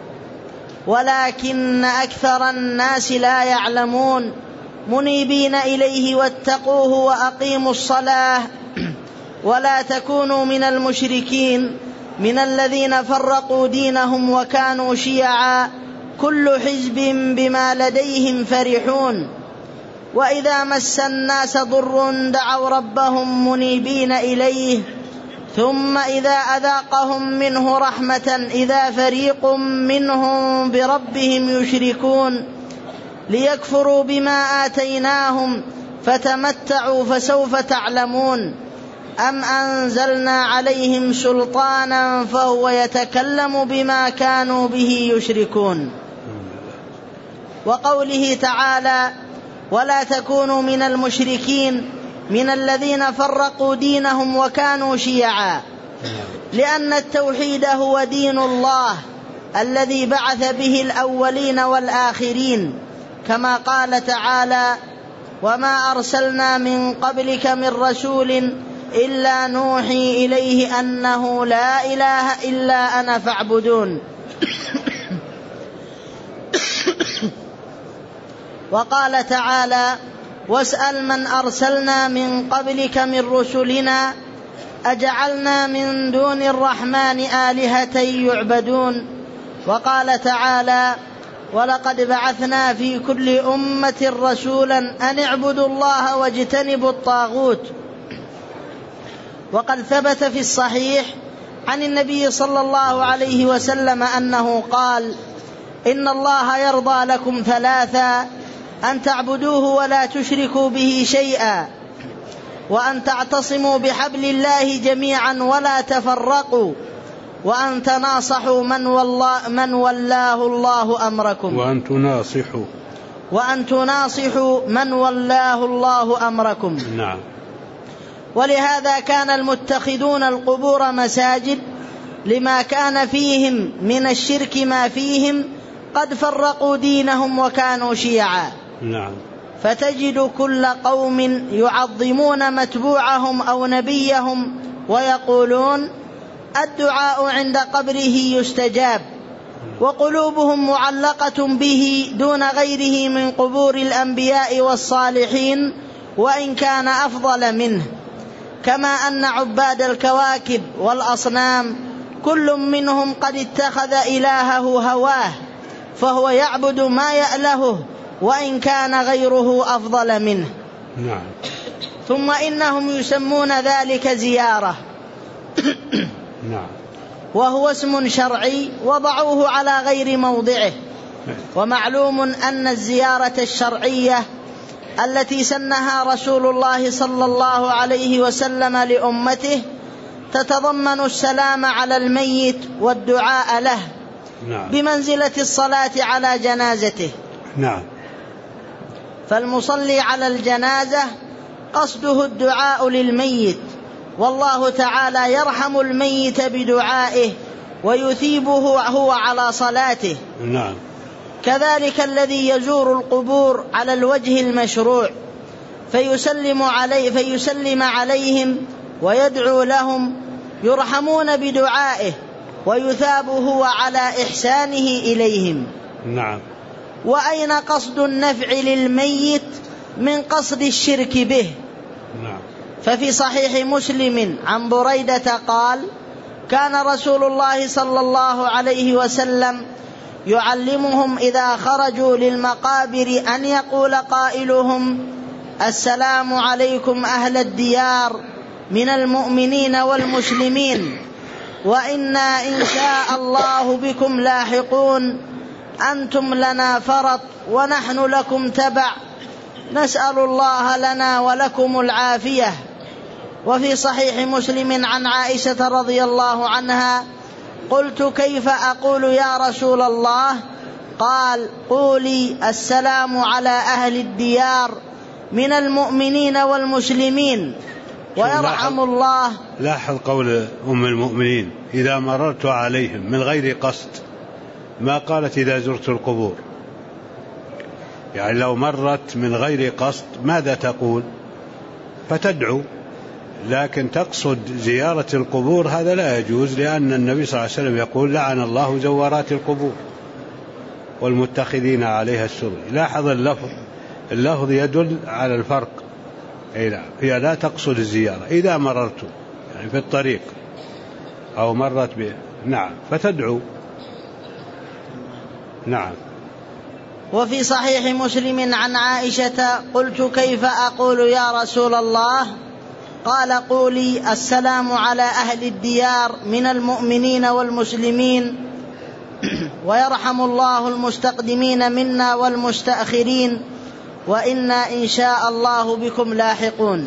ولكن أكثر الناس لا يعلمون منيبين إليه واتقوه وأقيموا الصلاة ولا تكونوا من المشركين من الذين فرقوا دينهم وكانوا شيعا كل حزب بما لديهم فرحون. وإذا مس الناس ضر دعوا ربهم منيبين إليه ثم إذا أذاقهم منه رحمة إذا فريق منهم بربهم يشركون ليكفروا بما آتيناهم فتمتعوا فسوف تعلمون أم أنزلنا عليهم سلطانا فهو يتكلم بما كانوا به يشركون. وقوله تعالى: ولا تكونوا من المشركين من الذين فرقوا دينهم وكانوا شيعا، لأن التوحيد هو دين الله الذي بعث به الأولين والآخرين، كما قال تعالى: وما أرسلنا من قبلك من رسول إلا نوحي إليه أنه لا إله إلا أنا فاعبدون. وقال تعالى: واسأل من أرسلنا من قبلك من رسلنا أجعلنا من دون الرحمن آلهة يعبدون. وقال تعالى: ولقد بعثنا في كل أمة رسولا أن اعبدوا الله واجتنبوا الطاغوت. وقد ثبت في الصحيح عن النبي صلى الله عليه وسلم أنه قال: إن الله يرضى لكم ثلاثا: أن تعبدوه ولا تشركوا به شيئا، وأن تعتصموا بحبل الله جميعا ولا تفرقوا، وأن تناصحوا من ولاه الله أمركم. وأن تناصحوا من ولاه الله أمركم. نعم. ولهذا كان المتخذون القبور مساجد لما كان فيهم من الشرك ما فيهم قد فرقوا دينهم وكانوا شيعا. نعم. فتجد كل قوم يعظمون متبوعهم أو نبيهم ويقولون: الدعاء عند قبره يستجاب، وقلوبهم معلقة به دون غيره من قبور الأنبياء والصالحين وإن كان أفضل منه. كما أن عباد الكواكب والأصنام كل منهم قد اتخذ إلهه هواه فهو يعبد ما يألهه وإن كان غيره أفضل منه. نعم. ثم إنهم يسمون ذلك زيارة. نعم. وهو اسم شرعي وضعوه على غير موضعه. ومعلوم أن الزيارة الشرعية التي سنها رسول الله صلى الله عليه وسلم لأمته تتضمن السلام على الميت والدعاء له. نعم. بمنزلة الصلاة على جنازته. نعم. فالمصلي على الجنازة قصده الدعاء للميت، والله تعالى يرحم الميت بدعائه ويثيبه هو على صلاته. نعم. كذلك الذي يزور القبور على الوجه المشروع فيسلم عليهم ويدعو لهم يرحمون بدعائه ويثاب هو على إحسانه إليهم. نعم. وأين قصد النفع للميت من قصد الشرك به؟ نعم. ففي صحيح مسلم عن بريدة قال: كان رسول الله صلى الله عليه وسلم يعلمهم إذا خرجوا للمقابر أن يقول قائلهم: السلام عليكم أهل الديار من المؤمنين والمسلمين، وإنا إن شاء الله بكم لاحقون، أنتم لنا فرط ونحن لكم تبع، نسأل الله لنا ولكم العافية. وفي صحيح مسلم عن عائشة رضي الله عنها: قلت كيف أقول يا رسول الله؟ قال: قولي السلام على أهل الديار من المؤمنين والمسلمين ويرحم الله. لاحظ قول أم المؤمنين: إذا مررت عليهم من غير قصد، ما قالت إذا زرت القبور. يعني لو مرت من غير قصد ماذا تقول؟ فتدعو، لكن تقصد زيارة القبور هذا لا يجوز، لأن النبي صلى الله عليه وسلم يقول: لعن الله زوارات القبور والمتخذين عليها السرور. لاحظ اللفظ يدل على الفرق. هي لا تقصد الزيارة إذا مررت يعني في الطريق أو مرت به، نعم، فتدعو. نعم. وفي صحيح مسلم عن عائشة: قلت كيف أقول يا رسول الله؟ قال: قولي السلام على أهل الديار من المؤمنين والمسلمين ويرحم الله المستقدمين منا والمستأخرين، وإنا إن شاء الله بكم لاحقون.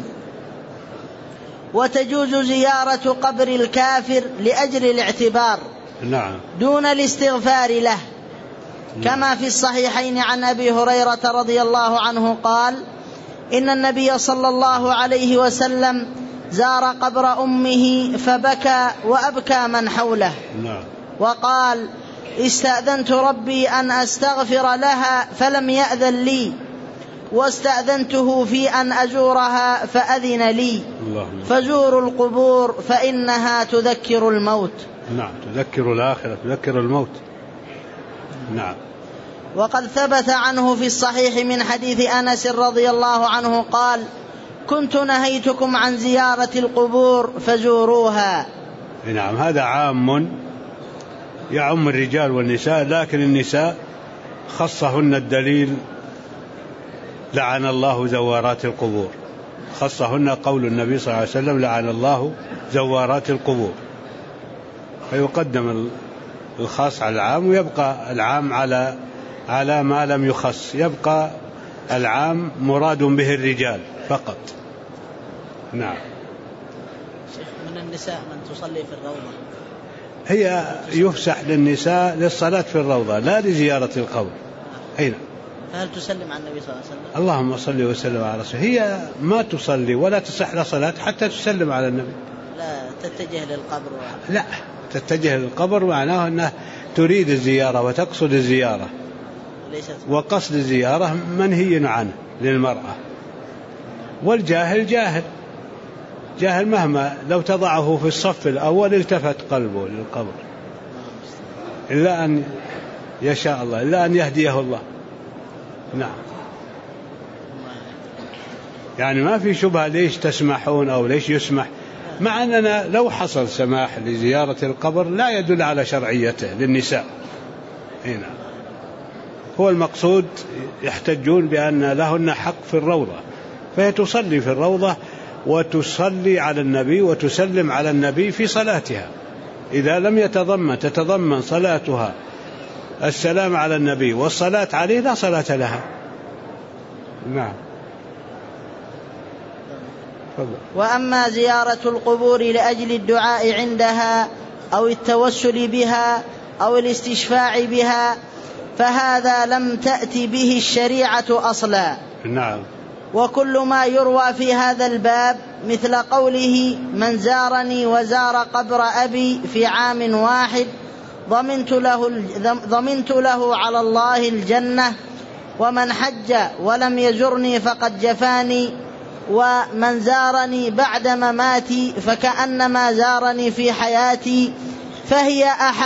وتجوز زيارة قبر الكافر لأجل الاعتبار، نعم، دون الاستغفار له، كما في الصحيحين عن أبي هريرة رضي الله عنه قال: إن النبي صلى الله عليه وسلم زار قبر أمه فبكى وأبكى من حوله، وقال: استأذنت ربي أن أستغفر لها فلم يأذن لي، واستأذنته في أن أزورها فأذن لي، فزوروا القبور فإنها تذكر الموت. نعم، تذكر الآخرة، تذكر الموت. نعم. وقد ثبت عنه في الصحيح من حديث أنس رضي الله عنه قال: كنت نهيتكم عن زيارة القبور فزوروها. نعم، هذا عام يعم الرجال والنساء، لكن النساء خصهن الدليل: لعن الله زوارات القبور، خصهن قول النبي صلى الله عليه وسلم: لعن الله زوارات القبور، فيقدم الخاص على العام، ويبقى العام على ما لم يخص، يبقى العام مراد به الرجال فقط. نعم. من النساء من تصلي في الروضة، هي يفسح للنساء للصلاة في الروضة لا لزيارة القبر. أين؟ فهل تسلم على النبي صلى الله عليه وسلم؟ اللهم صل وسلم على رسوله. هي ما تصلي ولا تصح لها صلاة حتى تسلم على النبي. لا تتجه للقبر لا تتجه للقبر، معناه أنها تريد الزيارة وتقصد الزيارة، وقصد الزيارة منهي عنه للمرأة. والجاهل جاهل مهما لو تضعه في الصف الأول التفت قلبه للقبر، إلا أن يشاء الله، إلا أن يهديه الله. نعم. يعني ما في شبهة ليش تسمحون أو ليش يسمح، مع أننا لو حصل سماح لزيارة القبر لا يدل على شرعيته للنساء. هنا هو المقصود، يحتجون بأن لهن حق في الروضة، فهي تصلي في الروضة وتصلي على النبي وتسلم على النبي في صلاتها. إذا لم تتضمن صلاتها السلام على النبي والصلاة عليه لا صلاة لها. نعم. وأما زيارة القبور لأجل الدعاء عندها أو التوسل بها أو الاستشفاع بها فهذا لم تأتي به الشريعة أصلا. نعم. وكل ما يروى في هذا الباب مثل قوله: من زارني وزار قبر أبي في عام واحد ضمنت له على الله الجنة، ومن حج ولم يزرني فقد جفاني، ومن زارني بعد مماتي فكأنما زارني في حياتي، فهي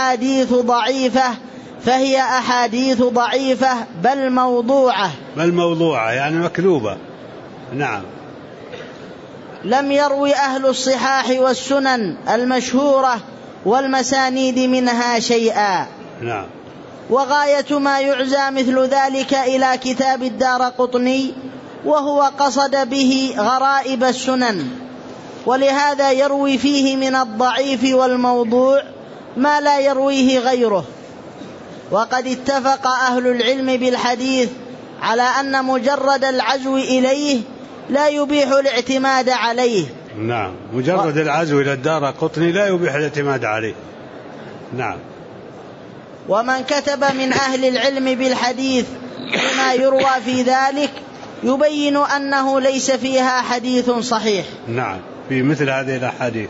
أحاديث ضعيفة بل موضوعة يعني مكذوبة. نعم. لم يروي أهل الصحاح والسنن المشهورة والمسانيد منها شيئا. نعم. وغاية ما يعزى مثل ذلك إلى كتاب الدارقطني وهو قصد به غرائب السنن، ولهذا يروي فيه من الضعيف والموضوع ما لا يرويه غيره. وقد اتفق أهل العلم بالحديث على أن مجرد العزو إليه لا يبيح الاعتماد عليه. نعم، مجرد العزو إلى الدارقطني لا يبيح الاعتماد عليه. نعم. ومن كتب من أهل العلم بالحديث بما يروى في ذلك يبين أنه ليس فيها حديث صحيح. نعم، في مثل هذه الأحاديث.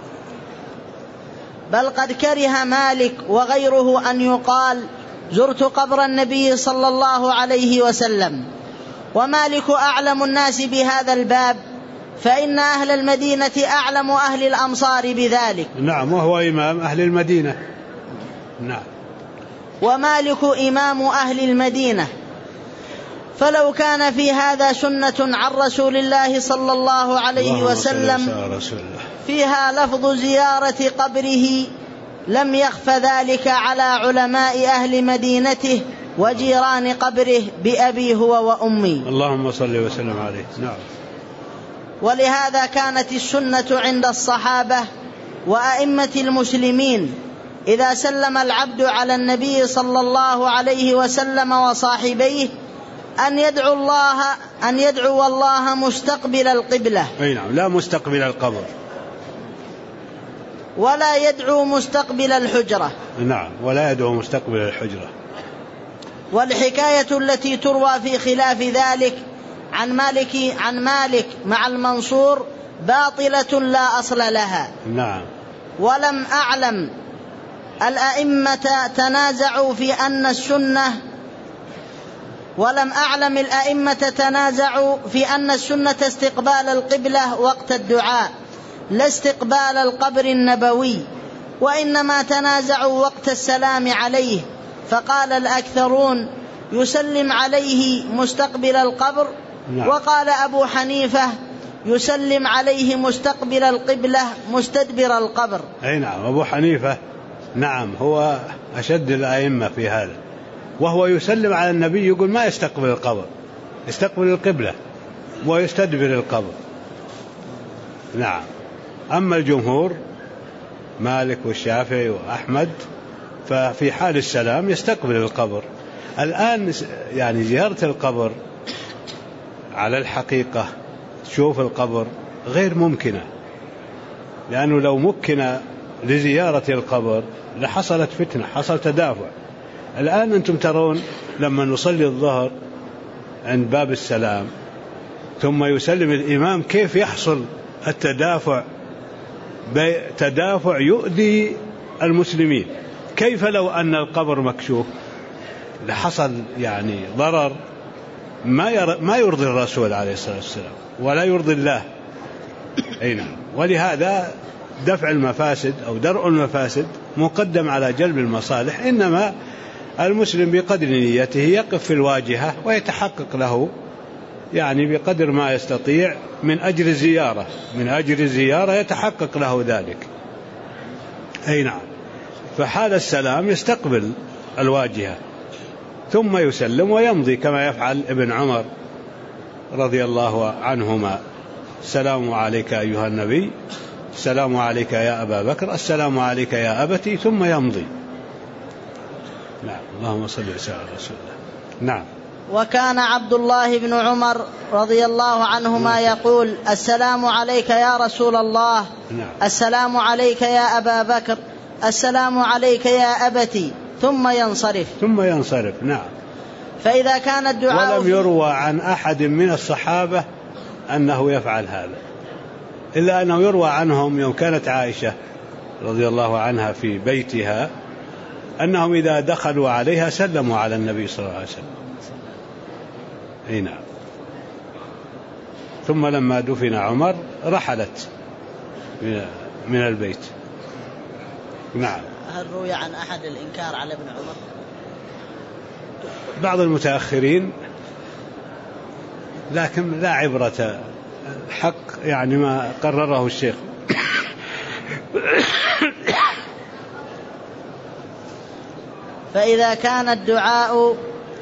بل قد كره مالك وغيره أن يقال زرت قبر النبي صلى الله عليه وسلم. ومالك أعلم الناس بهذا الباب، فإن أهل المدينة أعلم أهل الأمصار بذلك. نعم، وهو إمام أهل المدينة. نعم. ومالك إمام أهل المدينة، فلو كان في هذا سنة عن رسول الله صلى الله عليه وسلم فيها لفظ زيارة قبره لم يخف ذلك على علماء أهل مدينته وجيران قبره بأبي هو وأمي. اللهم صل وسلم عليه. نعم. ولهذا كانت السنة عند الصحابة وأئمة المسلمين إذا سلم العبد على النبي صلى الله عليه وسلم وصاحبيه أن يدعو الله مستقبل القبلة. نعم، لا مستقبل القبر، ولا يدعو مستقبل الحجرة. نعم، ولا يدعو مستقبل الحجرة. والحكاية التي تروى في خلاف ذلك عن مالك مع المنصور باطلة لا أصل لها. نعم. ولم أعلم الأئمة تنازعوا في أن السنة استقبال القبلة وقت الدعاء لا استقبال القبر النبوي، وإنما تنازعوا وقت السلام عليه، فقال الأكثرون يسلم عليه مستقبل القبر. نعم. وقال أبو حنيفة يسلم عليه مستقبل القبلة مستدبر القبر. أي نعم، أبو حنيفة نعم هو أشد الأئمة في هذا، وهو يسلم على النبي يقول ما يستقبل القبر، يستقبل القبلة ويستدبر القبر. نعم. أما الجمهور مالك والشافعي وأحمد ففي حال السلام يستقبل القبر. الآن يعني زيارة القبر على الحقيقة تشوف القبر غير ممكنة، لأنه لو ممكن لزيارة القبر لحصلت فتنة، حصل تدافع. الآن أنتم ترون لما نصلي الظهر عند باب السلام ثم يسلم الإمام كيف يحصل التدافع، تدافع يؤذي المسلمين. كيف لو أن القبر مكشوف لحصل يعني ضرر ما يرضي الرسول عليه الصلاة والسلام ولا يرضي الله. أي نعم. ولهذا دفع المفاسد أو درء المفاسد مقدم على جلب المصالح. إنما المسلم بقدر نيته يقف في الواجهة ويتحقق له يعني بقدر ما يستطيع من أجل الزيارة يتحقق له ذلك. أي نعم. فحال السلام يستقبل الواجهة ثم يسلم ويمضي كما يفعل ابن عمر رضي الله عنهما: السلام عليك أيها النبي، السلام عليك يا أبا بكر، السلام عليك يا أبتي، ثم يمضي. نعم. اللهم صل وسلم على رسول الله. نعم. وكان عبد الله بن عمر رضي الله عنهما يقول: السلام عليك يا رسول الله. نعم. السلام عليك يا أبا بكر، السلام عليك يا أبتي، ثم ينصرف. نعم. فإذا كان الدعاء ولم يروى عن أحد من الصحابة أنه يفعل هذا، إلا أنه يروى عنهم يوم كانت عائشة رضي الله عنها في بيتها أنهم إذا دخلوا عليها سلموا على النبي صلى الله عليه وسلم. أي نعم. ثم لما دفن عمر رحلت من البيت. نعم. هل روي عن أحد الإنكار على ابن عمر؟ بعض المتأخرين، لكن لا عبرة، حق يعني ما قرره الشيخ.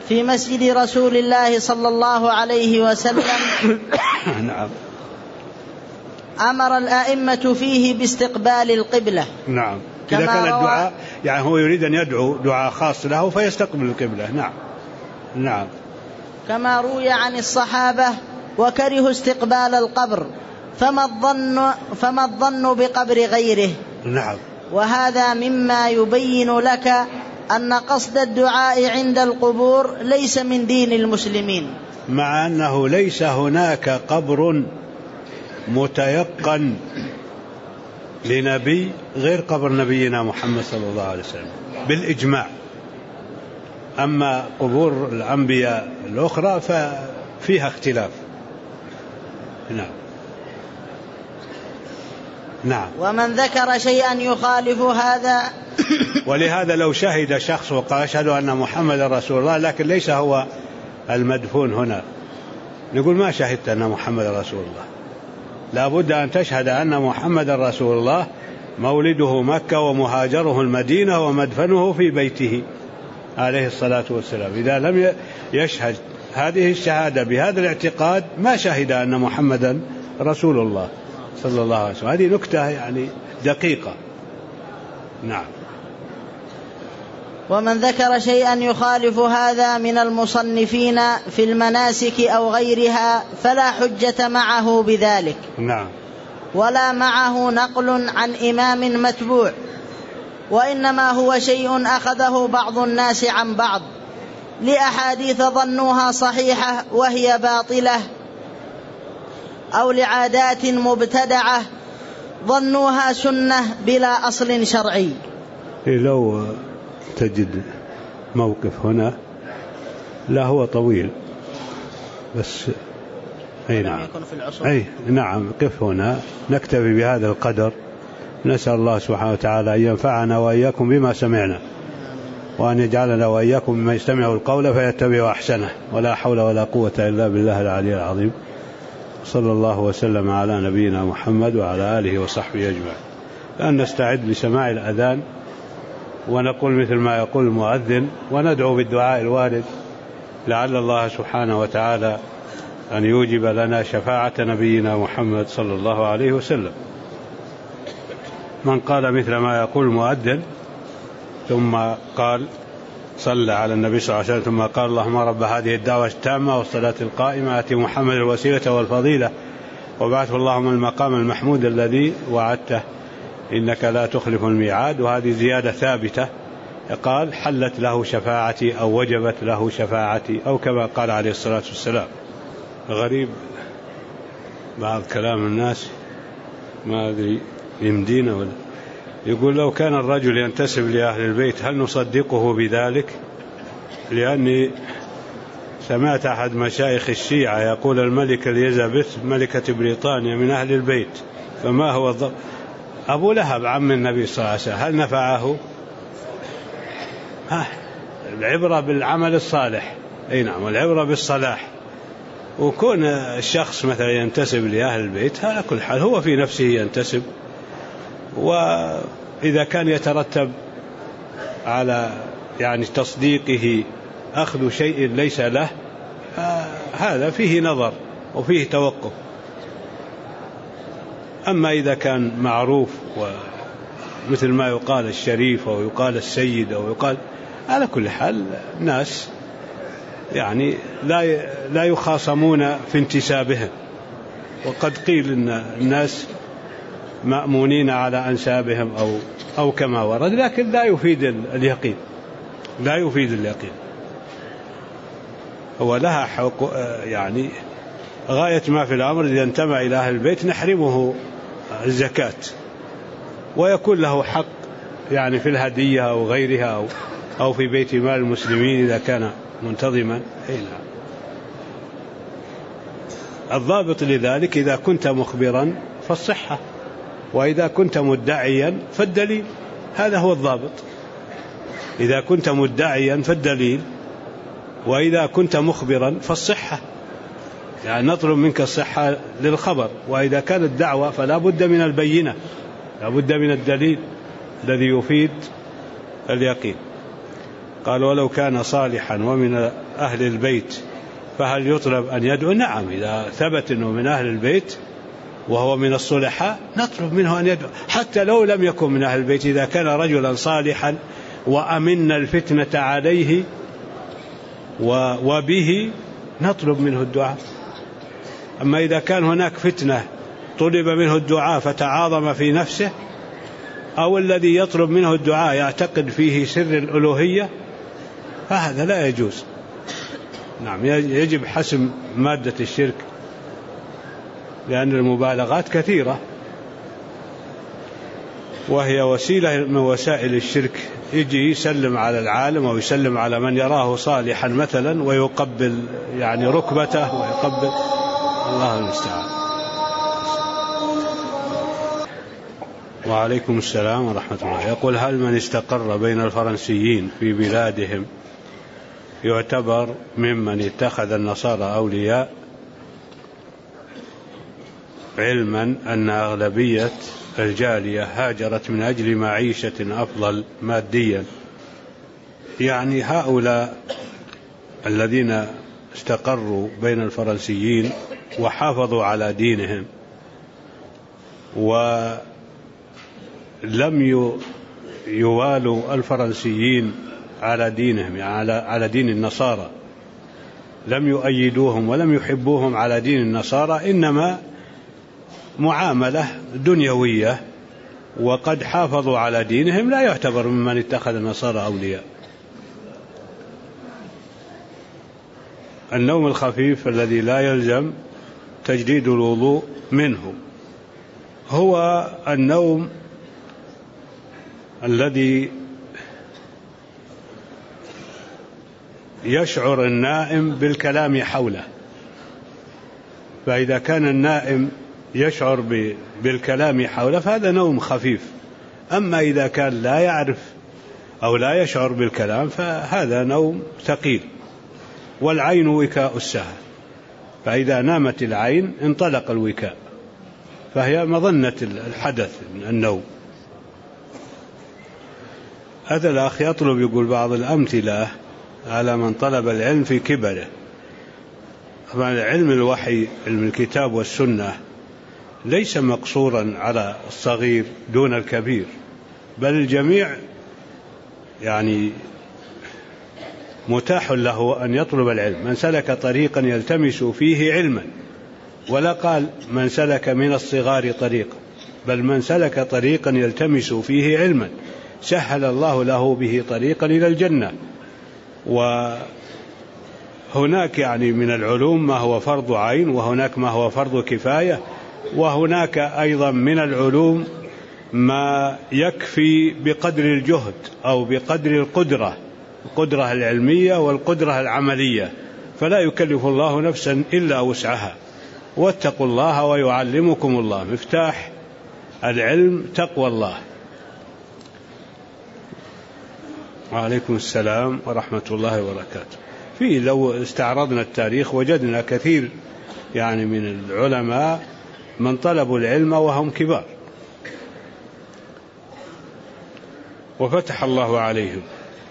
في مسجد رسول الله صلى الله عليه وسلم نعم. أمر الأئمة فيه باستقبال القبلة. نعم. إذا كان الدعاء يعني هو يريد أن يدعو دعاء خاص له فيستقبل القبلة. نعم. نعم. كما روي عن الصحابة وكرهوا استقبال القبر، فما الظن بقبر غيره. نعم. وهذا مما يبين لك أن قصد الدعاء عند القبور ليس من دين المسلمين، مع أنه ليس هناك قبر متيقن لنبي غير قبر نبينا محمد صلى الله عليه وسلم بالإجماع. أما قبور الأنبياء الأخرى ففيها اختلاف. نعم. نعم. ومن ذكر شيئا يخالف هذا ولهذا لو شهد شخص وقال أشهد أن محمد رسول الله لكن ليس هو المدفون هنا، نقول ما شهدت أن محمد رسول الله. لا بد أن تشهد أن محمد رسول الله، مولده مكة ومهاجره المدينة ومدفنه في بيته عليه الصلاة والسلام. إذا لم يشهد هذه الشهادة بهذا الاعتقاد ما شهد أن محمدا رسول الله صلى الله عليه وسلم. هذه نكتة يعني دقيقة. نعم. ومن ذكر شيئا يخالف هذا من المصنفين في المناسك أو غيرها فلا حجة معه بذلك. نعم. ولا معه نقل عن إمام متبوع، وإنما هو شيء أخذه بعض الناس عن بعض لأحاديث ظنوها صحيحة وهي باطلة، أو لعادات مبتدعة ظنوها سنة بلا أصل شرعي. لو تجد موقف هنا لا هو طويل بس أي نعم. أي نعم. قف هنا نكتفي بهذا القدر. نسأل الله سبحانه وتعالى أن ينفعنا وإياكم بما سمعنا، وأن يجعلنا وإياكم مما يستمع القول فيتبع أحسنه، ولا حول ولا قوة إلا بالله العلي العظيم. صلى الله وسلم على نبينا محمد وعلى آله وصحبه أجمعين. الآن نستعد لسماع الأذان ونقول مثل ما يقول المؤذن وندعو بالدعاء الوارد لعل الله سبحانه وتعالى أن يوجب لنا شفاعة نبينا محمد صلى الله عليه وسلم. من قال مثل ما يقول المؤذن ثم قال صلى على النبي صلى الله عليه وسلم ثم قال اللهم رب هذه الدعوة التامة والصلاة القائمة آت محمد الوسيلة والفضيلة وبعثه اللهم المقام المحمود الذي وعدته إنك لا تخلف الميعاد، وهذه زيادة ثابتة، قال حلت له شفاعتي أو وجبت له شفاعتي أو كما قال عليه الصلاة والسلام. غريب بعض كلام الناس ما أدري يمدينا ولا. يقول لو كان الرجل ينتسب لأهل البيت هل نصدقه بذلك؟ لأني سمعت أحد مشايخ الشيعة يقول الملكة إليزابيث ملكة بريطانيا من أهل البيت، فما هو الضبط؟ أبو لهب عم النبي صلى الله عليه وسلم هل نفعه؟ العبرة بالعمل الصالح. أي نعم. والعبرة بالصلاح. وكون الشخص مثلا ينتسب لأهل البيت على كل حال هو في نفسه ينتسب، وإذا كان يترتب على يعني تصديقه أخذ شيء ليس له هذا فيه نظر وفيه توقف. أما إذا كان معروف ومثل ما يقال الشريف أو يقال السيد أو يقال، على كل حال ناس يعني لا يخاصمون في انتسابهم، وقد قيل إن الناس مأمونين على أنسابهم أو كما ورد، لكن لا يفيد اليقين. لا يفيد اليقين. هو لها حق يعني غاية ما في الأمر إذا انتمى إلى أهل البيت نحرمه الزكاة، ويكون له حق يعني في الهدية أو غيرها أو في بيت مال المسلمين إذا كان منتظما. الضابط لذلك إذا كنت مخبرا فالصحة، وإذا كنت مدعيا فالدليل. هذا هو الضابط. إذا كنت مدعيا فالدليل، وإذا كنت مخبرا فالصحة، يعني نطلب منك الصحة للخبر. وإذا كانت الدعوة فلا بد من البينة، لا بد من الدليل الذي يفيد اليقين. قال ولو كان صالحا ومن أهل البيت فهل يطلب أن يدعو؟ نعم، إذا ثبت أنه من أهل البيت وهو من الصلحاء نطلب منه أن يدعو، حتى لو لم يكن من أهل البيت. إذا كان رجلا صالحا وأمن الفتنة عليه وبه نطلب منه الدعاء. أما إذا كان هناك فتنة طلب منه الدعاء فتعاظم في نفسه، أو الذي يطلب منه الدعاء يعتقد فيه سر الألوهية، فهذا لا يجوز. نعم، يجب حسم مادة الشرك، لأن المبالغات كثيرة وهي وسيلة من وسائل الشرك. يجي يسلم على العالم أو يسلم على من يراه صالحا مثلا ويقبل يعني ركبته ويقبل، الله المستعان. وعليكم السلام ورحمة الله. يقول هل من استقر بين الفرنسيين في بلادهم يعتبر ممن اتخذ النصارى أولياء، علما أن أغلبية الجالية هاجرت من أجل معيشة أفضل ماديا؟ يعني هؤلاء الذين استقروا بين الفرنسيين وحافظوا على دينهم ولم يوالوا الفرنسيين على دينهم، يعني على دين النصارى، لم يؤيدوهم ولم يحبوهم على دين النصارى، إنما معاملة دنيوية، وقد حافظوا على دينهم، لا يعتبر ممن اتخذ النصارى أولياء. النوم الخفيف الذي لا يلزم تجديد الوضوء منه هو النوم الذي يشعر النائم بالكلام حوله، فإذا كان النائم يشعر بالكلام حوله فهذا نوم خفيف. أما إذا كان لا يعرف أو لا يشعر بالكلام فهذا نوم ثقيل. والعين وكاء السهر، فإذا نامت العين انطلق الوكاء، فهي مظنة الحدث النوم. هذا الأخ يطلب، يقول بعض الأمثلة على من طلب العلم في كبره. طبعا علم الوحي، علم الكتاب والسنة، ليس مقصورا على الصغير دون الكبير، بل الجميع يعني متاح له أن يطلب العلم. من سلك طريقا يلتمس فيه علما، ولا قال من سلك من الصغار طريقا، بل من سلك طريقا يلتمس فيه علما سهل الله له به طريقا إلى الجنة. وهناك يعني من العلوم ما هو فرض عين، وهناك ما هو فرض كفاية، وهناك أيضا من العلوم ما يكفي بقدر الجهد أو بقدر القدرة العلمية والقدرة العملية، فلا يكلف الله نفسا إلا وسعها. واتقوا الله ويعلمكم الله، مفتاح العلم تقوى الله. وعليكم السلام ورحمة الله وبركاته. لو استعرضنا التاريخ وجدنا كثير يعني من العلماء من طلبوا العلم وهم كبار وفتح الله عليهم.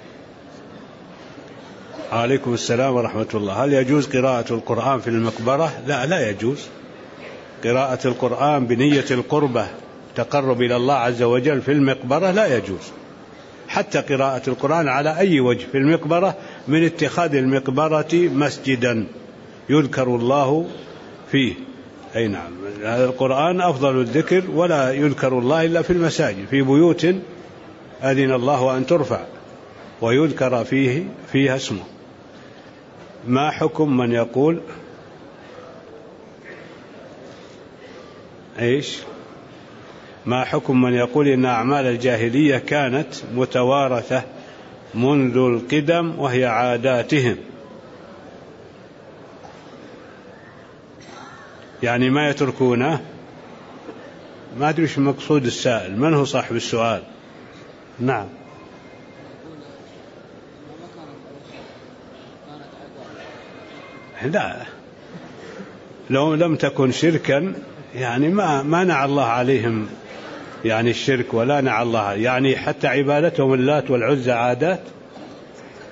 عليكم السلام ورحمة الله. هل يجوز قراءة القرآن في المقبرة؟ لا يجوز. قراءة القرآن بنية القربة تقرب إلى الله عز وجل في المقبرة لا يجوز. حتى قراءة القرآن على أي وجه في المقبرة، من اتخاذ المقبرة مسجدا يذكر الله فيه. أي نعم، هذا القرآن أفضل الذكر، ولا يذكر الله إلا في المساجد، في بيوت أذن الله أن ترفع ويذكر فيها اسمه. ما حكم من يقول ما حكم من يقول إن أعمال الجاهلية كانت متوارثة منذ القدم وهي عاداتهم؟ يعني ما يتركونه. ما أدري ايش مقصود السائل، من هو صاحب السؤال؟ نعم. لا، لو لم تكن شركا يعني ما منع الله عليهم يعني الشرك، ولا نعى الله يعني حتى عبادتهم اللات والعزى عادات.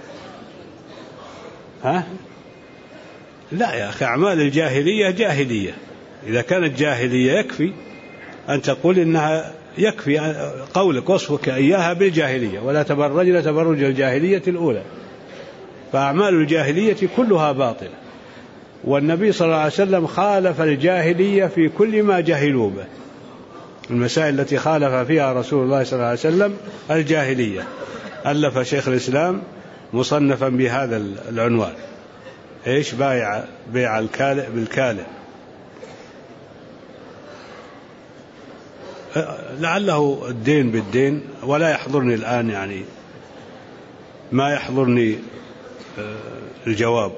ها؟ لا يا أخي، أعمال الجاهلية جاهلية. إذا كانت جاهلية يكفي أن تقول إنها، يكفي قولك وصفك إياها بالجاهلية، ولا تبرجن تبرج الجاهلية الأولى. فأعمال الجاهلية كلها باطلة، والنبي صلى الله عليه وسلم خالف الجاهلية في كل ما جهلوا به. المسائل التي خالف فيها رسول الله صلى الله عليه وسلم الجاهلية. ألف شيخ الإسلام مصنفا بهذا العنوان، إيش؟ بيع الكالئ بالكالئ. لعله الدين بالدين، ولا يحضرني الآن، يعني ما يحضرني الجواب.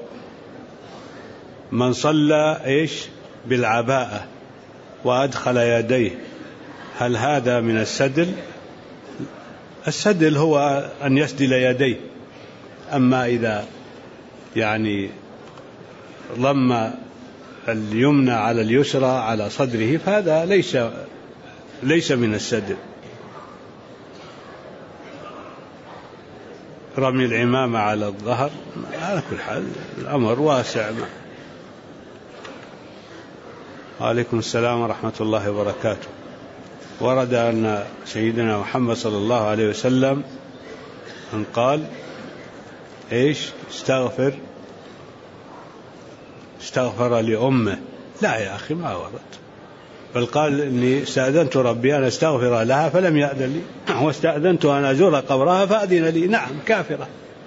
من صلى إيش بالعباءة وأدخل يديه، هل هذا من السدل؟ السدل هو أن يسدل يديه. أما إذا يعني ضم اليمنى على اليسرى على صدره فهذا ليس من السدل. رمي العمامة على الظهر، على كل حال الأمر واسع. وعليكم السلام ورحمة الله وبركاته. ورد أن سيدنا محمد صلى الله عليه وسلم أن قال إيش؟ استغفر لأمه. لا يا أخي، ما ورد، بل قال إني استأذنت ربي أن استغفر لها فلم يأذن لي، واستأذنت أن أزور قبرها فأذن لي. نعم، كافرة.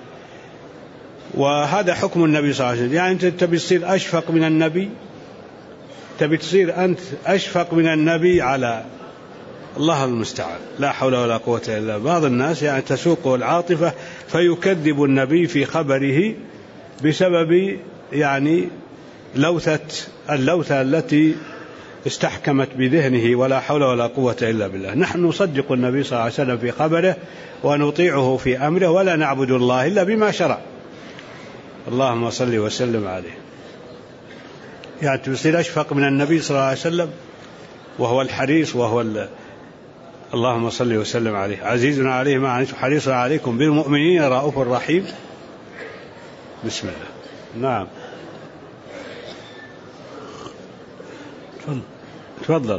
وهذا حكم النبي صلى الله عليه وسلم. يعني أنت تبي تصير أشفق من النبي، تبي تصير أنت أشفق من النبي على الله المستعان. لا حول ولا قوة إلا بالله. بعض الناس يعني تسوقه العاطفة فيكذب النبي في خبره بسبب يعني اللوثة التي استحكمت بذهنه، ولا حول ولا قوة إلا بالله. نحن نصدق النبي صلى الله عليه وسلم في خبره ونطيعه في أمره، ولا نعبد الله إلا بما شرع. اللهم صل وسلم عليه. يعني تصير أشفق من النبي صلى الله عليه وسلم، وهو الحريص، وهو اللهم صل وسلم عليه. عزيز عليه ما عنتم حريص عليكم بالمؤمنين رؤوف رحيم. بسم الله. نعم، تفضل.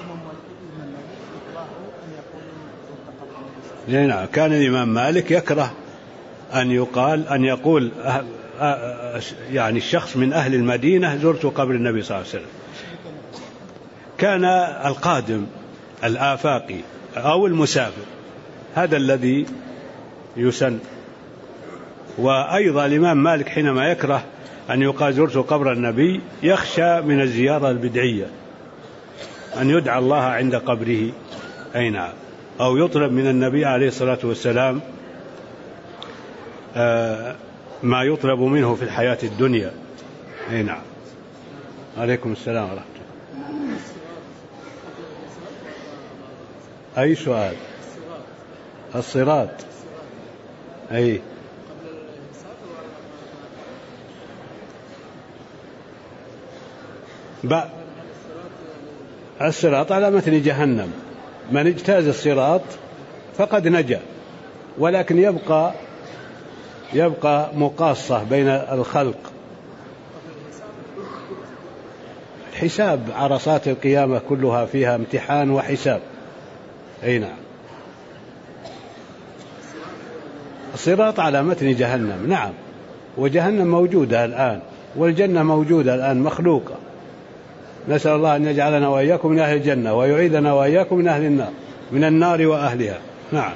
نعم، كان الإمام مالك يكره أن يقول يعني الشخص من أهل المدينة زرت قبر النبي صلى الله عليه وسلم. كان القادم الآفاقي أو المسافر هذا الذي يسن. وأيضا الإمام مالك حينما يكره أن يقال زرت قبر النبي يخشى من الزيارة البدعية، أن يدعى الله عند قبره، أي نعم، أو يطلب من النبي عليه الصلاة والسلام ما يطلب منه في الحياة الدنيا. أي نعم. عليكم السلام ورحمة الله. أي سؤال؟ الصراط. أي الصراط على متن جهنم، من اجتاز الصراط فقد نجا، ولكن يبقى مقاصة بين الخلق. حساب عرصات القيامة كلها فيها امتحان وحساب. أي نعم. الصراط على متن جهنم، نعم، وجهنم موجودة الآن، والجنة موجودة الآن مخلوقة. نسأل الله أن يجعلنا وإياكم من أهل الجنة، ويعيدنا وإياكم من أهل النار، من النار وأهلها. نعم.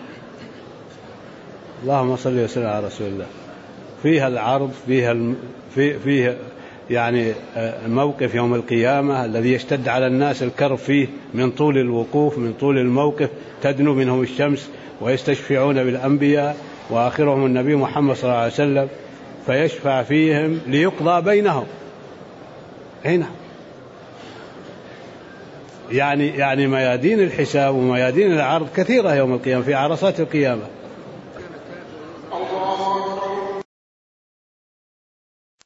اللهم صل وسلم على رسول الله. فيها العرض، فيها يعني موقف يوم القيامة الذي يشتد على الناس الكرب فيه من طول الوقوف، من طول الموقف، تدنو منهم الشمس ويستشفعون بالأنبياء، وآخرهم النبي محمد صلى الله عليه وسلم، فيشفع فيهم ليقضى بينهم. هنا يعني ميادين الحساب وميادين العرض كثيرة يوم القيامة في عرصات القيامة.